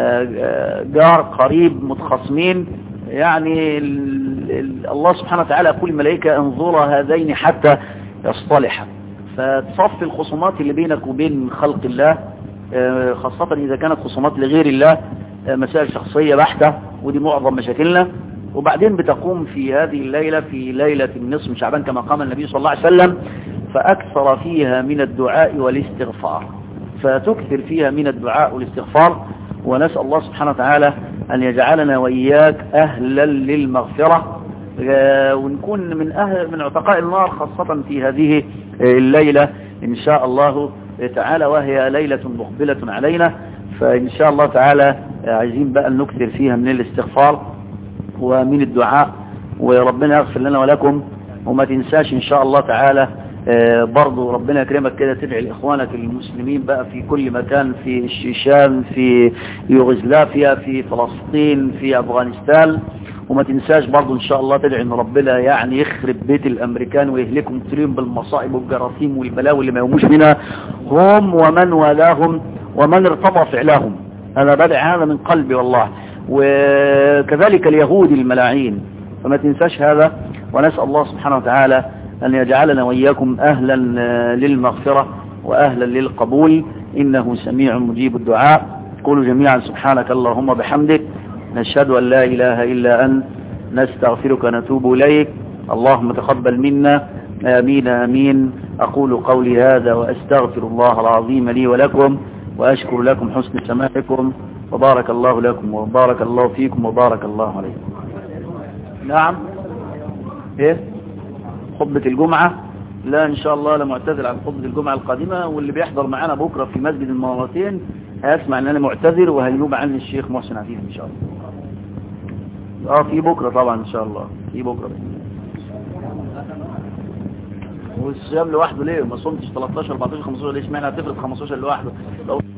Speaker 2: جار قريب متخاصمين. يعني الله سبحانه وتعالى يقول الملائكة انظروا هذين حتى يصطلحا، فتصفي الخصومات اللي بينك وبين خلق الله، خاصة إذا كانت خصومات لغير الله مسائل شخصية بحتة، ودي معظم مشاكلنا. وبعدين بتقوم في هذه الليلة في ليلة النصف من شعبان كما قام النبي صلى الله عليه وسلم فأكثر فيها من الدعاء والاستغفار، فتكثر فيها من الدعاء والاستغفار. ونسأل الله سبحانه وتعالى أن يجعلنا وإياك أهلا للمغفرة، ونكون من أهل من عتقاء النار خاصة في هذه الليلة إن شاء الله تعالى، وهي ليلة مقبلة علينا. فإن شاء الله تعالى عايزين بقى نكثر فيها من الاستغفار ومن الدعاء، وربنا يغفر لنا ولكم. وما تنساش إن شاء الله تعالى برضو ربنا يكرمك كده تدعي لإخوانك المسلمين بقى في كل مكان، في الشيشان، في يوغوسلافيا، في فلسطين، في أفغانستان. وما تنساش برضو إن شاء الله تدعي إن ربنا يعني يخرب بيت الأمريكان ويهلكهم تريم بالمصائب والجراثيم والبلاوي اللي ما يقوموش منها هم ومن والاهم ومن ارتضى فعلهم. أنا بدعي هذا من قلبي والله، وكذلك اليهود الملاعين. فما تنساش هذا، ونسأل الله سبحانه وتعالى أن يجعلنا وإياكم أهلا للمغفرة وأهلا للقبول، إنه سميع مجيب الدعاء. قولوا جميعا سبحانك اللهم بحمدك، نشهد أن لا إله إلا أنت، نستغفرك ونتوب إليك، اللهم تقبل منا، آمين آمين. أقول قولي هذا وأستغفر الله العظيم لي ولكم، وأشكر لكم حسن سماعكم، وبارك الله لكم وبارك الله فيكم وبارك الله عليكم. نعم. ايه خطبة الجمعة؟ لا ان شاء الله لا معتذر عن خطبة الجمعة القادمة، واللي بيحضر معانا بكرة في مسجد المنارتين هيسمع ان انا معتذر وهينوب عني الشيخ محسن عفيف ان شاء الله. اه في بكرة طبعا ان شاء الله، في بكرة. والصيام لوحده ليه؟ ما صمتش تلتاشر اربعتاشر خمستاشر ليش؟ معنى هتفرض خمستاشر لوحده؟ لو